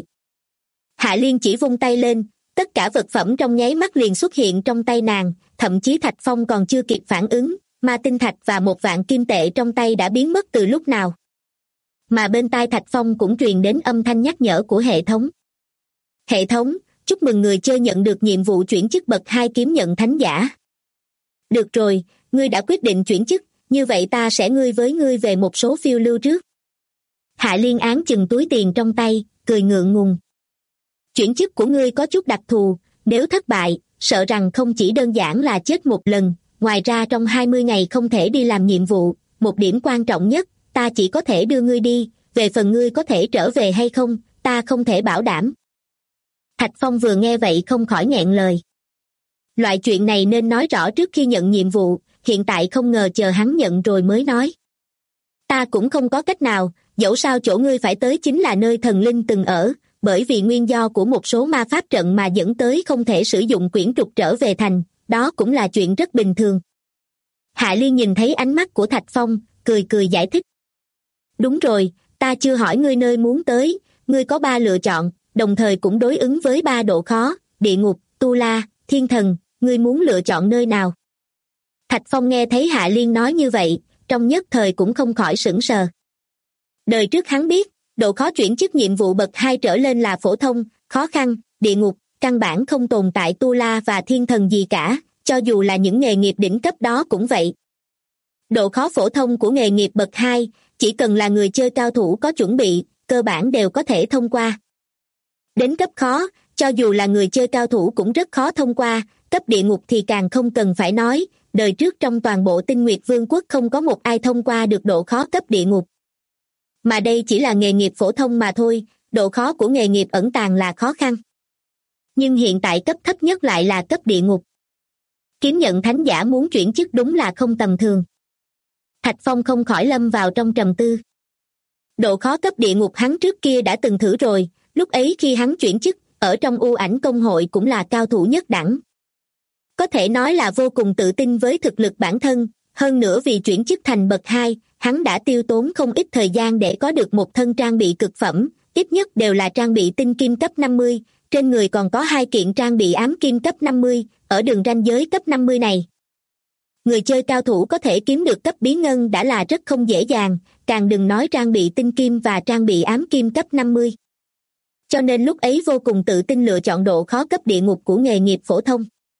Hạ Liên chỉ vung tay lên, tất cả vật phẩm trong nháy mắt liền xuất hiện trong tay nàng, thậm chí Thạch Phong còn chưa kịp phản ứng, ma tinh thạch và 1.000 kim tệ trong tay đã biến mất từ lúc nào. Mà bên tai Thạch Phong cũng truyền đến âm thanh nhắc nhở của hệ thống. Hệ thống, chúc mừng người chơi nhận được nhiệm vụ chuyển chức bậc 2 kiếm nhận thánh giả. Được rồi, ngươi đã quyết định chuyển chức, như vậy ta sẽ với ngươi về một số phiêu lưu trước. Hạ Liên áng chừng túi tiền trong tay, cười ngượng ngùng. Chuyển chức của ngươi có chút đặc thù, nếu thất bại, sợ rằng không chỉ đơn giản là chết một lần, ngoài ra trong 20 ngày không thể đi làm nhiệm vụ, một điểm quan trọng nhất, ta chỉ có thể đưa ngươi đi, về phần ngươi có thể trở về hay không, ta không thể bảo đảm. Thạch Phong vừa nghe vậy không khỏi nghẹn lời. Loại chuyện này nên nói rõ trước khi nhận nhiệm vụ, hiện tại không ngờ chờ hắn nhận rồi mới nói. Ta cũng không có cách nào, dẫu sao chỗ ngươi phải tới chính là nơi thần linh từng ở, bởi vì nguyên do của một số ma pháp trận mà dẫn tới không thể sử dụng quyển trục trở về thành, đó cũng là chuyện rất bình thường. Hạ Liên nhìn thấy ánh mắt của Thạch Phong, cười cười giải thích. Đúng rồi, ta chưa hỏi ngươi nơi muốn tới, ngươi có 3 lựa chọn, đồng thời cũng đối ứng với 3 độ khó, địa ngục, tu la, thiên thần, ngươi muốn lựa chọn nơi nào? Thạch Phong nghe thấy Hạ Liên nói như vậy, trong nhất thời cũng không khỏi sửng sờ. Đời trước hắn biết, độ khó chuyển chức nhiệm vụ bậc 2 trở lên là phổ thông, khó khăn, địa ngục, căn bản không tồn tại tu la và thiên thần gì cả, cho dù là những nghề nghiệp đỉnh cấp đó cũng vậy. Độ khó phổ thông của nghề nghiệp bậc 2, chỉ cần là người chơi cao thủ có chuẩn bị, cơ bản đều có thể thông qua. Đến cấp khó, cho dù là người chơi cao thủ cũng rất khó thông qua, cấp địa ngục thì càng không cần phải nói, đời trước trong toàn bộ Tinh Nguyệt Vương quốc không có một ai thông qua được độ khó cấp địa ngục. Mà đây chỉ là nghề nghiệp phổ thông mà thôi, độ khó của nghề nghiệp ẩn tàng là khó khăn. Nhưng hiện tại cấp thấp nhất lại là cấp địa ngục. Kiếm nhận thánh giả muốn chuyển chức đúng là không tầm thường. Thạch Phong không khỏi lâm vào trong trầm tư. Độ khó cấp địa ngục hắn trước kia đã từng thử rồi, lúc ấy khi hắn chuyển chức, ở trong U Ảnh công hội cũng là cao thủ nhất đẳng. Có thể nói là vô cùng tự tin với thực lực bản thân, hơn nữa vì chuyển chức thành bậc 2, hắn đã tiêu tốn không ít thời gian để có được một thân trang bị cực phẩm, ít nhất đều là trang bị tinh kim cấp 50, trên người còn có 2 kiện trang bị ám kim cấp 50, ở đường ranh giới cấp 50 này. Người chơi cao thủ có thể kiếm được cấp bí ngân đã là rất không dễ dàng, càng đừng nói trang bị tinh kim và trang bị ám kim cấp 50. Cho nên lúc ấy vô cùng tự tin lựa chọn độ khó cấp địa ngục của nghề nghiệp phổ thông.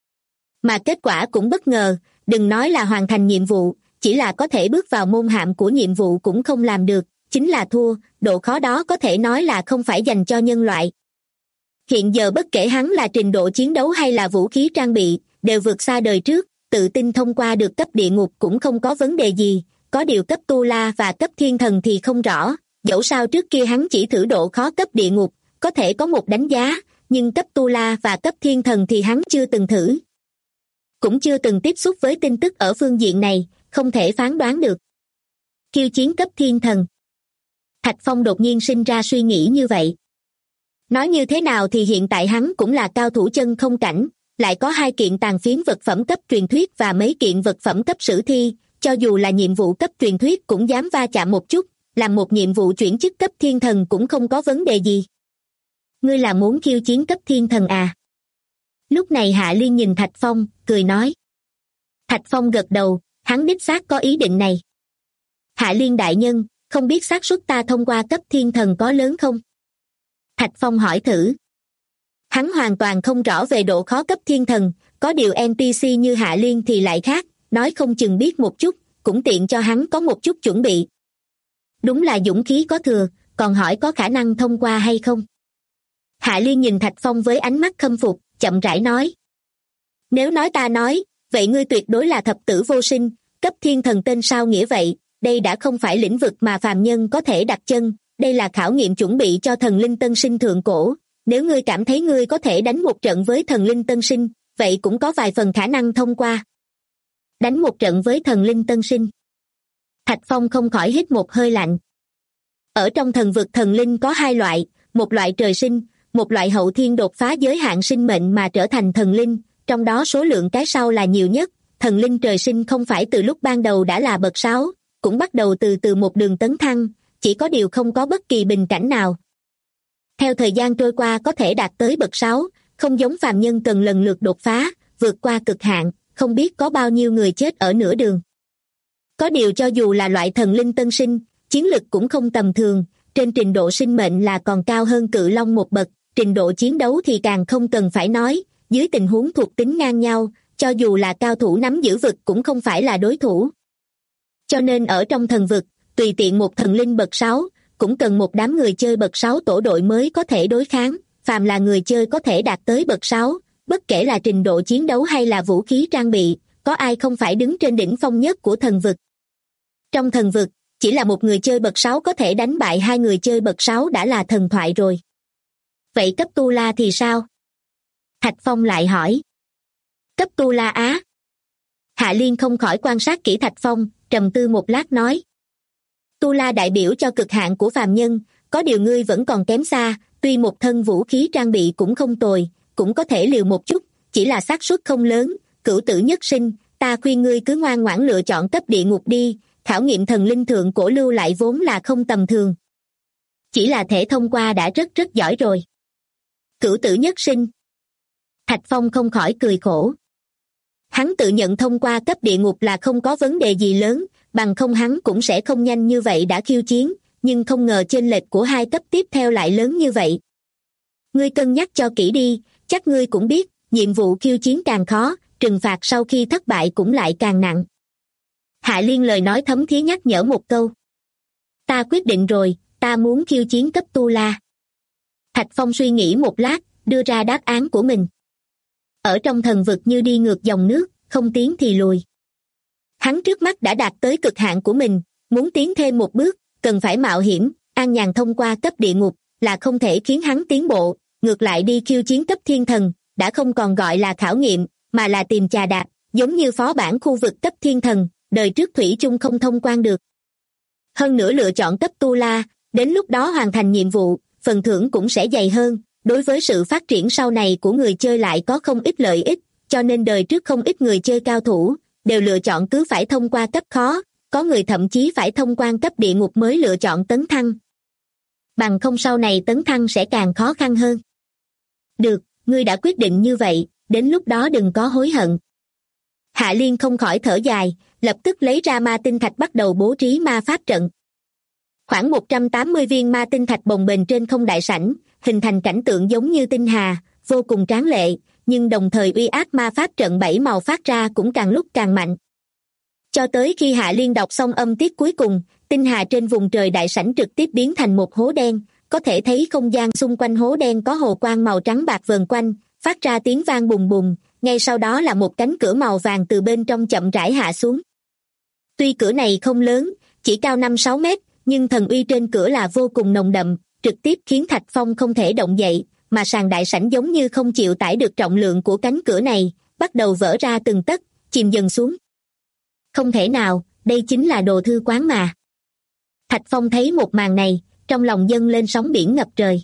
Mà kết quả cũng bất ngờ, đừng nói là hoàn thành nhiệm vụ, chỉ là có thể bước vào môn hạm của nhiệm vụ cũng không làm được, chính là thua, độ khó đó có thể nói là không phải dành cho nhân loại. Hiện giờ bất kể hắn là trình độ chiến đấu hay là vũ khí trang bị, đều vượt xa đời trước, tự tin thông qua được cấp địa ngục cũng không có vấn đề gì, có điều cấp tu la và cấp thiên thần thì không rõ, dẫu sao trước kia hắn chỉ thử độ khó cấp địa ngục, có thể có một đánh giá, nhưng cấp tu la và cấp thiên thần thì hắn chưa từng thử. Cũng chưa từng tiếp xúc với tin tức ở phương diện này, không thể phán đoán được. Khiêu chiến cấp thiên thần. Thạch Phong đột nhiên sinh ra suy nghĩ như vậy. Nói như thế nào thì hiện tại hắn cũng là cao thủ chân không cảnh, lại có 2 kiện tàn phiến vật phẩm cấp truyền thuyết và mấy kiện vật phẩm cấp sử thi, cho dù là nhiệm vụ cấp truyền thuyết cũng dám va chạm một chút, làm một nhiệm vụ chuyển chức cấp thiên thần cũng không có vấn đề gì. Ngươi là muốn khiêu chiến cấp thiên thần à? Lúc này Hạ Liên nhìn Thạch Phong, cười nói. Thạch Phong gật đầu, hắn đích xác có ý định này. Hạ Liên đại nhân, không biết xác suất ta thông qua cấp thiên thần có lớn không? Thạch Phong hỏi thử. Hắn hoàn toàn không rõ về độ khó cấp thiên thần, có điều NPC như Hạ Liên thì lại khác, nói không chừng biết một chút, cũng tiện cho hắn có một chút chuẩn bị. Đúng là dũng khí có thừa, còn hỏi có khả năng thông qua hay không? Hạ Liên nhìn Thạch Phong với ánh mắt khâm phục, chậm rãi nói. Nếu nói ta nói, vậy ngươi tuyệt đối là thập tử vô sinh, cấp thiên thần tên sao nghĩa vậy, đây đã không phải lĩnh vực mà phàm nhân có thể đặt chân, đây là khảo nghiệm chuẩn bị cho thần linh tân sinh thượng cổ. Nếu ngươi cảm thấy ngươi có thể đánh một trận với thần linh tân sinh, vậy cũng có vài phần khả năng thông qua. Đánh một trận với thần linh tân sinh. Thạch Phong không khỏi hít một hơi lạnh. Ở trong thần vực thần linh có hai loại, một loại trời sinh, một loại hậu thiên đột phá giới hạn sinh mệnh mà trở thành thần linh, trong đó số lượng cái sau là nhiều nhất. Thần linh trời sinh không phải từ lúc ban đầu đã là bậc 6, cũng bắt đầu từ một đường tấn thăng, chỉ có điều không có bất kỳ bình cảnh nào. Theo thời gian trôi qua có thể đạt tới bậc 6, không giống phàm nhân cần lần lượt đột phá, vượt qua cực hạn, không biết có bao nhiêu người chết ở nửa đường. Có điều cho dù là loại thần linh tân sinh, chiến lực cũng không tầm thường, trên trình độ sinh mệnh là còn cao hơn cự long một bậc, trình độ chiến đấu thì càng không cần phải nói, dưới tình huống thuộc tính ngang nhau, cho dù là cao thủ nắm giữ vực cũng không phải là đối thủ. Cho nên ở trong thần vực, tùy tiện một thần linh bậc 6, cũng cần một đám người chơi bậc 6 tổ đội mới có thể đối kháng, phàm là người chơi có thể đạt tới bậc 6, bất kể là trình độ chiến đấu hay là vũ khí trang bị, có ai không phải đứng trên đỉnh phong nhất của thần vực. Trong thần vực, chỉ là một người chơi bậc 6 có thể đánh bại hai người chơi bậc 6 đã là thần thoại rồi. Vậy cấp Tu La thì sao? Thạch Phong lại hỏi. Cấp Tu La á? Hạ Liên không khỏi quan sát kỹ Thạch Phong, trầm tư một lát nói. Tu La đại biểu cho cực hạn của phàm nhân, có điều ngươi vẫn còn kém xa, tuy một thân vũ khí trang bị cũng không tồi, cũng có thể liều một chút, chỉ là xác suất không lớn, cửu tử nhất sinh, ta khuyên ngươi cứ ngoan ngoãn lựa chọn cấp địa ngục đi, khảo nghiệm thần linh thượng cổ lưu lại vốn là không tầm thường. Chỉ là thể thông qua đã rất giỏi rồi. Cửu tử nhất sinh. Thạch Phong không khỏi cười khổ. Hắn tự nhận thông qua cấp địa ngục là không có vấn đề gì lớn, bằng không hắn cũng sẽ không nhanh như vậy đã khiêu chiến, nhưng không ngờ chênh lệch của hai cấp tiếp theo lại lớn như vậy. Ngươi cân nhắc cho kỹ đi, chắc ngươi cũng biết, nhiệm vụ khiêu chiến càng khó, trừng phạt sau khi thất bại cũng lại càng nặng. Hạ Liên lời nói thấm thía nhắc nhở một câu. Ta quyết định rồi, ta muốn khiêu chiến cấp Tu La. Thạch Phong suy nghĩ một lát, đưa ra đáp án của mình. Ở trong thần vực như đi ngược dòng nước, không tiến thì lùi. Hắn trước mắt đã đạt tới cực hạn của mình, muốn tiến thêm một bước, cần phải mạo hiểm, an nhàn thông qua cấp địa ngục, là không thể khiến hắn tiến bộ, ngược lại đi khiêu chiến cấp thiên thần, đã không còn gọi là khảo nghiệm, mà là tìm chà đạp, giống như phó bản khu vực cấp thiên thần, đời trước thủy chung không thông quan được. Hơn nữa lựa chọn cấp Tu La, đến lúc đó hoàn thành nhiệm vụ, phần thưởng cũng sẽ dày hơn, đối với sự phát triển sau này của người chơi lại có không ít lợi ích, cho nên đời trước không ít người chơi cao thủ, đều lựa chọn cứ phải thông qua cấp khó, có người thậm chí phải thông quan cấp địa ngục mới lựa chọn tấn thăng. Bằng không sau này tấn thăng sẽ càng khó khăn hơn. Được, ngươi đã quyết định như vậy, đến lúc đó đừng có hối hận. Hạ Liên không khỏi thở dài, lập tức lấy ra ma tinh thạch bắt đầu bố trí ma pháp trận. Khoảng 180 viên ma tinh thạch bồng bềnh trên không đại sảnh, hình thành cảnh tượng giống như tinh hà, vô cùng tráng lệ, nhưng đồng thời uy áp ma pháp trận 7 màu phát ra cũng càng lúc càng mạnh. Cho tới khi Hạ Liên đọc xong âm tiết cuối cùng, tinh hà trên vùng trời đại sảnh trực tiếp biến thành một hố đen, có thể thấy không gian xung quanh hố đen có hồ quang màu trắng bạc vờn quanh, phát ra tiếng vang bùng bùng, ngay sau đó là một cánh cửa màu vàng từ bên trong chậm rãi hạ xuống. Tuy cửa này không lớn, chỉ cao 5-6 mét, nhưng thần uy trên cửa là vô cùng nồng đậm, trực tiếp khiến Thạch Phong không thể động dậy, mà sàn đại sảnh giống như không chịu tải được trọng lượng của cánh cửa này, bắt đầu vỡ ra từng tấc, chìm dần xuống. Không thể nào, đây chính là đồ thư quán mà. Thạch Phong thấy một màn này, trong lòng dâng lên sóng biển ngập trời.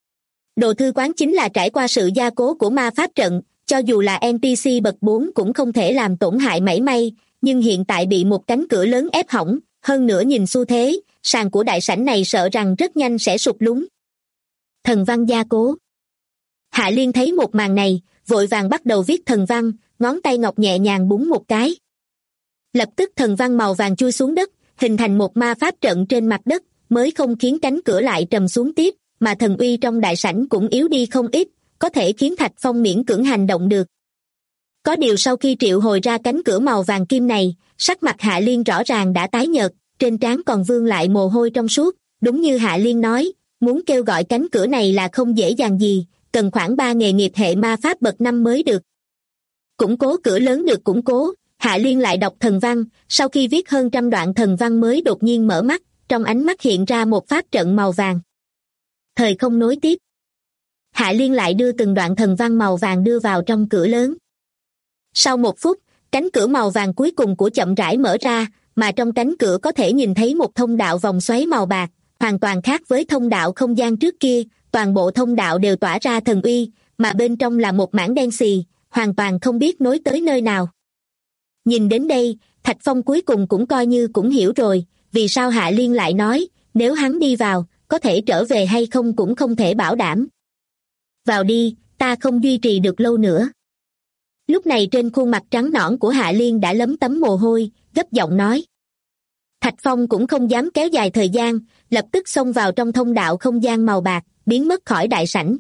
Đồ thư quán chính là trải qua sự gia cố của ma pháp trận, cho dù là NPC bậc 4 cũng không thể làm tổn hại mảy may, nhưng hiện tại bị một cánh cửa lớn ép hỏng, hơn nữa nhìn xu thế, sàn của đại sảnh này sợ rằng rất nhanh sẽ sụp lún. Thần văn gia cố. Hạ Liên thấy một màn này, vội vàng bắt đầu viết thần văn, ngón tay ngọc nhẹ nhàng búng một cái. Lập tức thần văn màu vàng chui xuống đất, hình thành một ma pháp trận trên mặt đất, mới không khiến cánh cửa lại trầm xuống tiếp, mà thần uy trong đại sảnh cũng yếu đi không ít, có thể khiến Thạch Phong miễn cưỡng hành động được. Có điều sau khi triệu hồi ra cánh cửa màu vàng kim này, sắc mặt Hạ Liên rõ ràng đã tái nhợt, trên trán còn vương lại mồ hôi trong suốt, đúng như Hạ Liên nói, muốn kêu gọi cánh cửa này là không dễ dàng gì, cần khoảng 3 nghề nghiệp hệ ma pháp bậc 5 mới được. Củng cố cửa lớn được củng cố, Hạ Liên lại đọc thần văn, sau khi viết hơn 100 đoạn thần văn mới đột nhiên mở mắt, trong ánh mắt hiện ra một pháp trận màu vàng. Thời không nối tiếp. Hạ Liên lại đưa từng đoạn thần văn màu vàng đưa vào trong cửa lớn. Sau 1 phút, cánh cửa màu vàng cuối cùng của chậm rãi mở ra, mà trong cánh cửa có thể nhìn thấy một thông đạo vòng xoáy màu bạc, hoàn toàn khác với thông đạo không gian trước kia, toàn bộ thông đạo đều tỏa ra thần uy, mà bên trong là một mảng đen xì, hoàn toàn không biết nối tới nơi nào. Nhìn đến đây, Thạch Phong cuối cùng cũng coi như cũng hiểu rồi, vì sao Hạ Liên lại nói, nếu hắn đi vào, có thể trở về hay không cũng không thể bảo đảm. Vào đi, ta không duy trì được lâu nữa. Lúc này trên khuôn mặt trắng nõn của Hạ Liên đã lấm tấm mồ hôi, gấp giọng nói. Thạch Phong cũng không dám kéo dài thời gian, lập tức xông vào trong thông đạo không gian màu bạc, biến mất khỏi đại sảnh.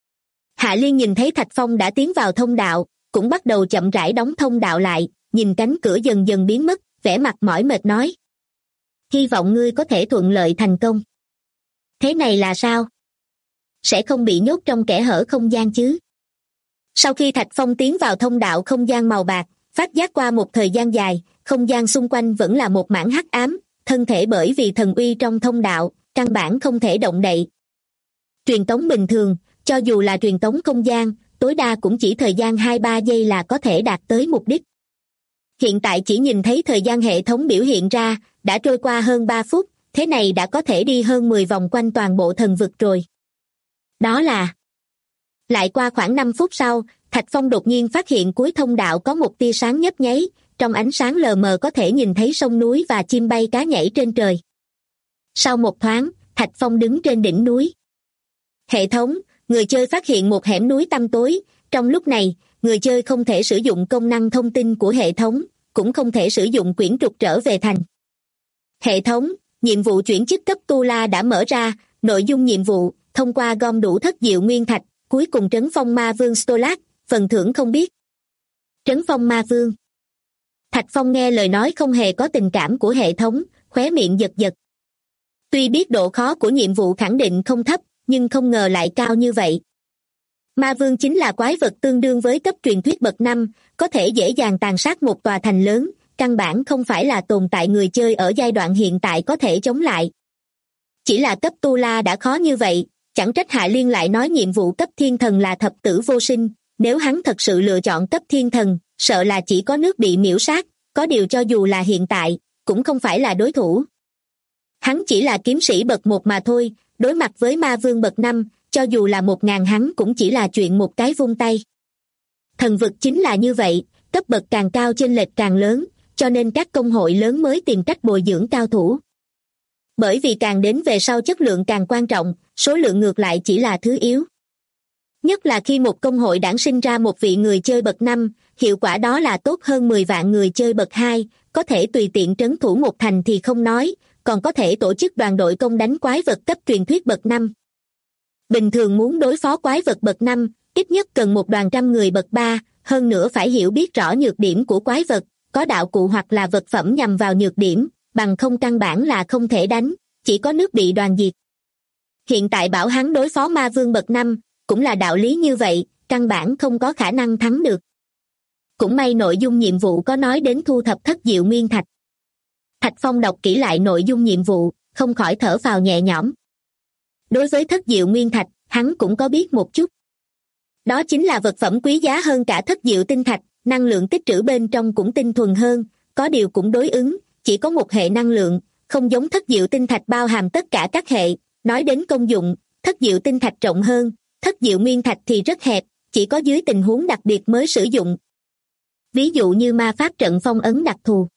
Hạ Liên nhìn thấy Thạch Phong đã tiến vào thông đạo, cũng bắt đầu chậm rãi đóng thông đạo lại, nhìn cánh cửa dần dần biến mất, vẻ mặt mỏi mệt nói. Hy vọng ngươi có thể thuận lợi thành công. Thế này là sao? Sẽ không bị nhốt trong kẽ hở không gian chứ? Sau khi Thạch Phong tiến vào thông đạo không gian màu bạc, phát giác qua một thời gian dài, không gian xung quanh vẫn là một mảng hắc ám, thân thể bởi vì thần uy trong thông đạo, căn bản không thể động đậy. Truyền tống bình thường, cho dù là truyền tống không gian, tối đa cũng chỉ thời gian 2-3 giây là có thể đạt tới mục đích. Hiện tại chỉ nhìn thấy thời gian hệ thống biểu hiện ra, đã trôi qua hơn 3 phút, thế này đã có thể đi hơn 10 vòng quanh toàn bộ thần vực rồi. Đó là... Lại qua khoảng 5 phút sau, Thạch Phong đột nhiên phát hiện cuối thông đạo có một tia sáng nhấp nháy, trong ánh sáng lờ mờ có thể nhìn thấy sông núi và chim bay cá nhảy trên trời. Sau một thoáng, Thạch Phong đứng trên đỉnh núi. Hệ thống, người chơi phát hiện một hẻm núi tăm tối, trong lúc này, người chơi không thể sử dụng công năng thông tin của hệ thống, cũng không thể sử dụng quyển trục trở về thành. Hệ thống, nhiệm vụ chuyển chức cấp Tu La đã mở ra, nội dung nhiệm vụ, thông qua gom đủ thất diệu nguyên thạch, cuối cùng trấn phong ma vương Stolas, phần thưởng không biết. Trấn phong ma vương. Thạch Phong nghe lời nói không hề có tình cảm của hệ thống, khóe miệng giật giật. Tuy biết độ khó của nhiệm vụ khẳng định không thấp, nhưng không ngờ lại cao như vậy. Ma vương chính là quái vật tương đương với cấp truyền thuyết bậc 5, có thể dễ dàng tàn sát một tòa thành lớn, căn bản không phải là tồn tại người chơi ở giai đoạn hiện tại có thể chống lại. Chỉ là cấp Tu La đã khó như vậy, chẳng trách Hạ Liên lại nói nhiệm vụ cấp thiên thần là thập tử vô sinh, nếu hắn thật sự lựa chọn cấp thiên thần, sợ là chỉ có nước bị miễu sát, có điều cho dù là hiện tại, cũng không phải là đối thủ. Hắn chỉ là kiếm sĩ bậc 1 mà thôi, đối mặt với ma vương bậc 5, cho dù là 1000 hắn cũng chỉ là chuyện một cái vung tay. Thần vực chính là như vậy, cấp bậc càng cao chênh lệch càng lớn, cho nên các công hội lớn mới tìm cách bồi dưỡng cao thủ. Bởi vì càng đến về sau chất lượng càng quan trọng, số lượng ngược lại chỉ là thứ yếu. Nhất là khi một công hội đản sinh ra một vị người chơi bậc 5, hiệu quả đó là tốt hơn 10 vạn người chơi bậc 2, có thể tùy tiện trấn thủ một thành thì không nói, còn có thể tổ chức đoàn đội công đánh quái vật cấp truyền thuyết bậc 5. Bình thường muốn đối phó quái vật bậc 5, ít nhất cần một đoàn trăm người bậc 3, hơn nữa phải hiểu biết rõ nhược điểm của quái vật, có đạo cụ hoặc là vật phẩm nhằm vào nhược điểm, bằng không căn bản là không thể đánh, chỉ có nước bị đoàn diệt. Hiện tại bảo hắn đối phó ma vương bậc 5, cũng là đạo lý như vậy, căn bản không có khả năng thắng được. Cũng may nội dung nhiệm vụ có nói đến thu thập thất diệu nguyên thạch. Thạch Phong đọc kỹ lại nội dung nhiệm vụ, không khỏi thở phào nhẹ nhõm. Đối với thất diệu nguyên thạch, hắn cũng có biết một chút. Đó chính là vật phẩm quý giá hơn cả thất diệu tinh thạch, năng lượng tích trữ bên trong cũng tinh thuần hơn, có điều cũng đối ứng, chỉ có một hệ năng lượng, không giống thất diệu tinh thạch bao hàm tất cả các hệ. Nói đến công dụng, thất diệu tinh thạch rộng hơn, thất diệu nguyên thạch thì rất hẹp, chỉ có dưới tình huống đặc biệt mới sử dụng. Ví dụ như ma pháp trận phong ấn đặc thù.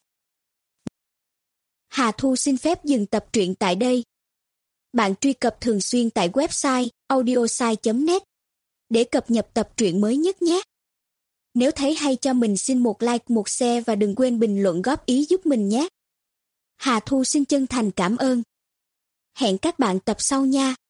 Hà Thu xin phép dừng tập truyện tại đây. Bạn truy cập thường xuyên tại website audiosai.net để cập nhật tập truyện mới nhất nhé. Nếu thấy hay cho mình xin một like, một share và đừng quên bình luận góp ý giúp mình nhé. Hà Thu xin chân thành cảm ơn. Hẹn các bạn tập sau nha.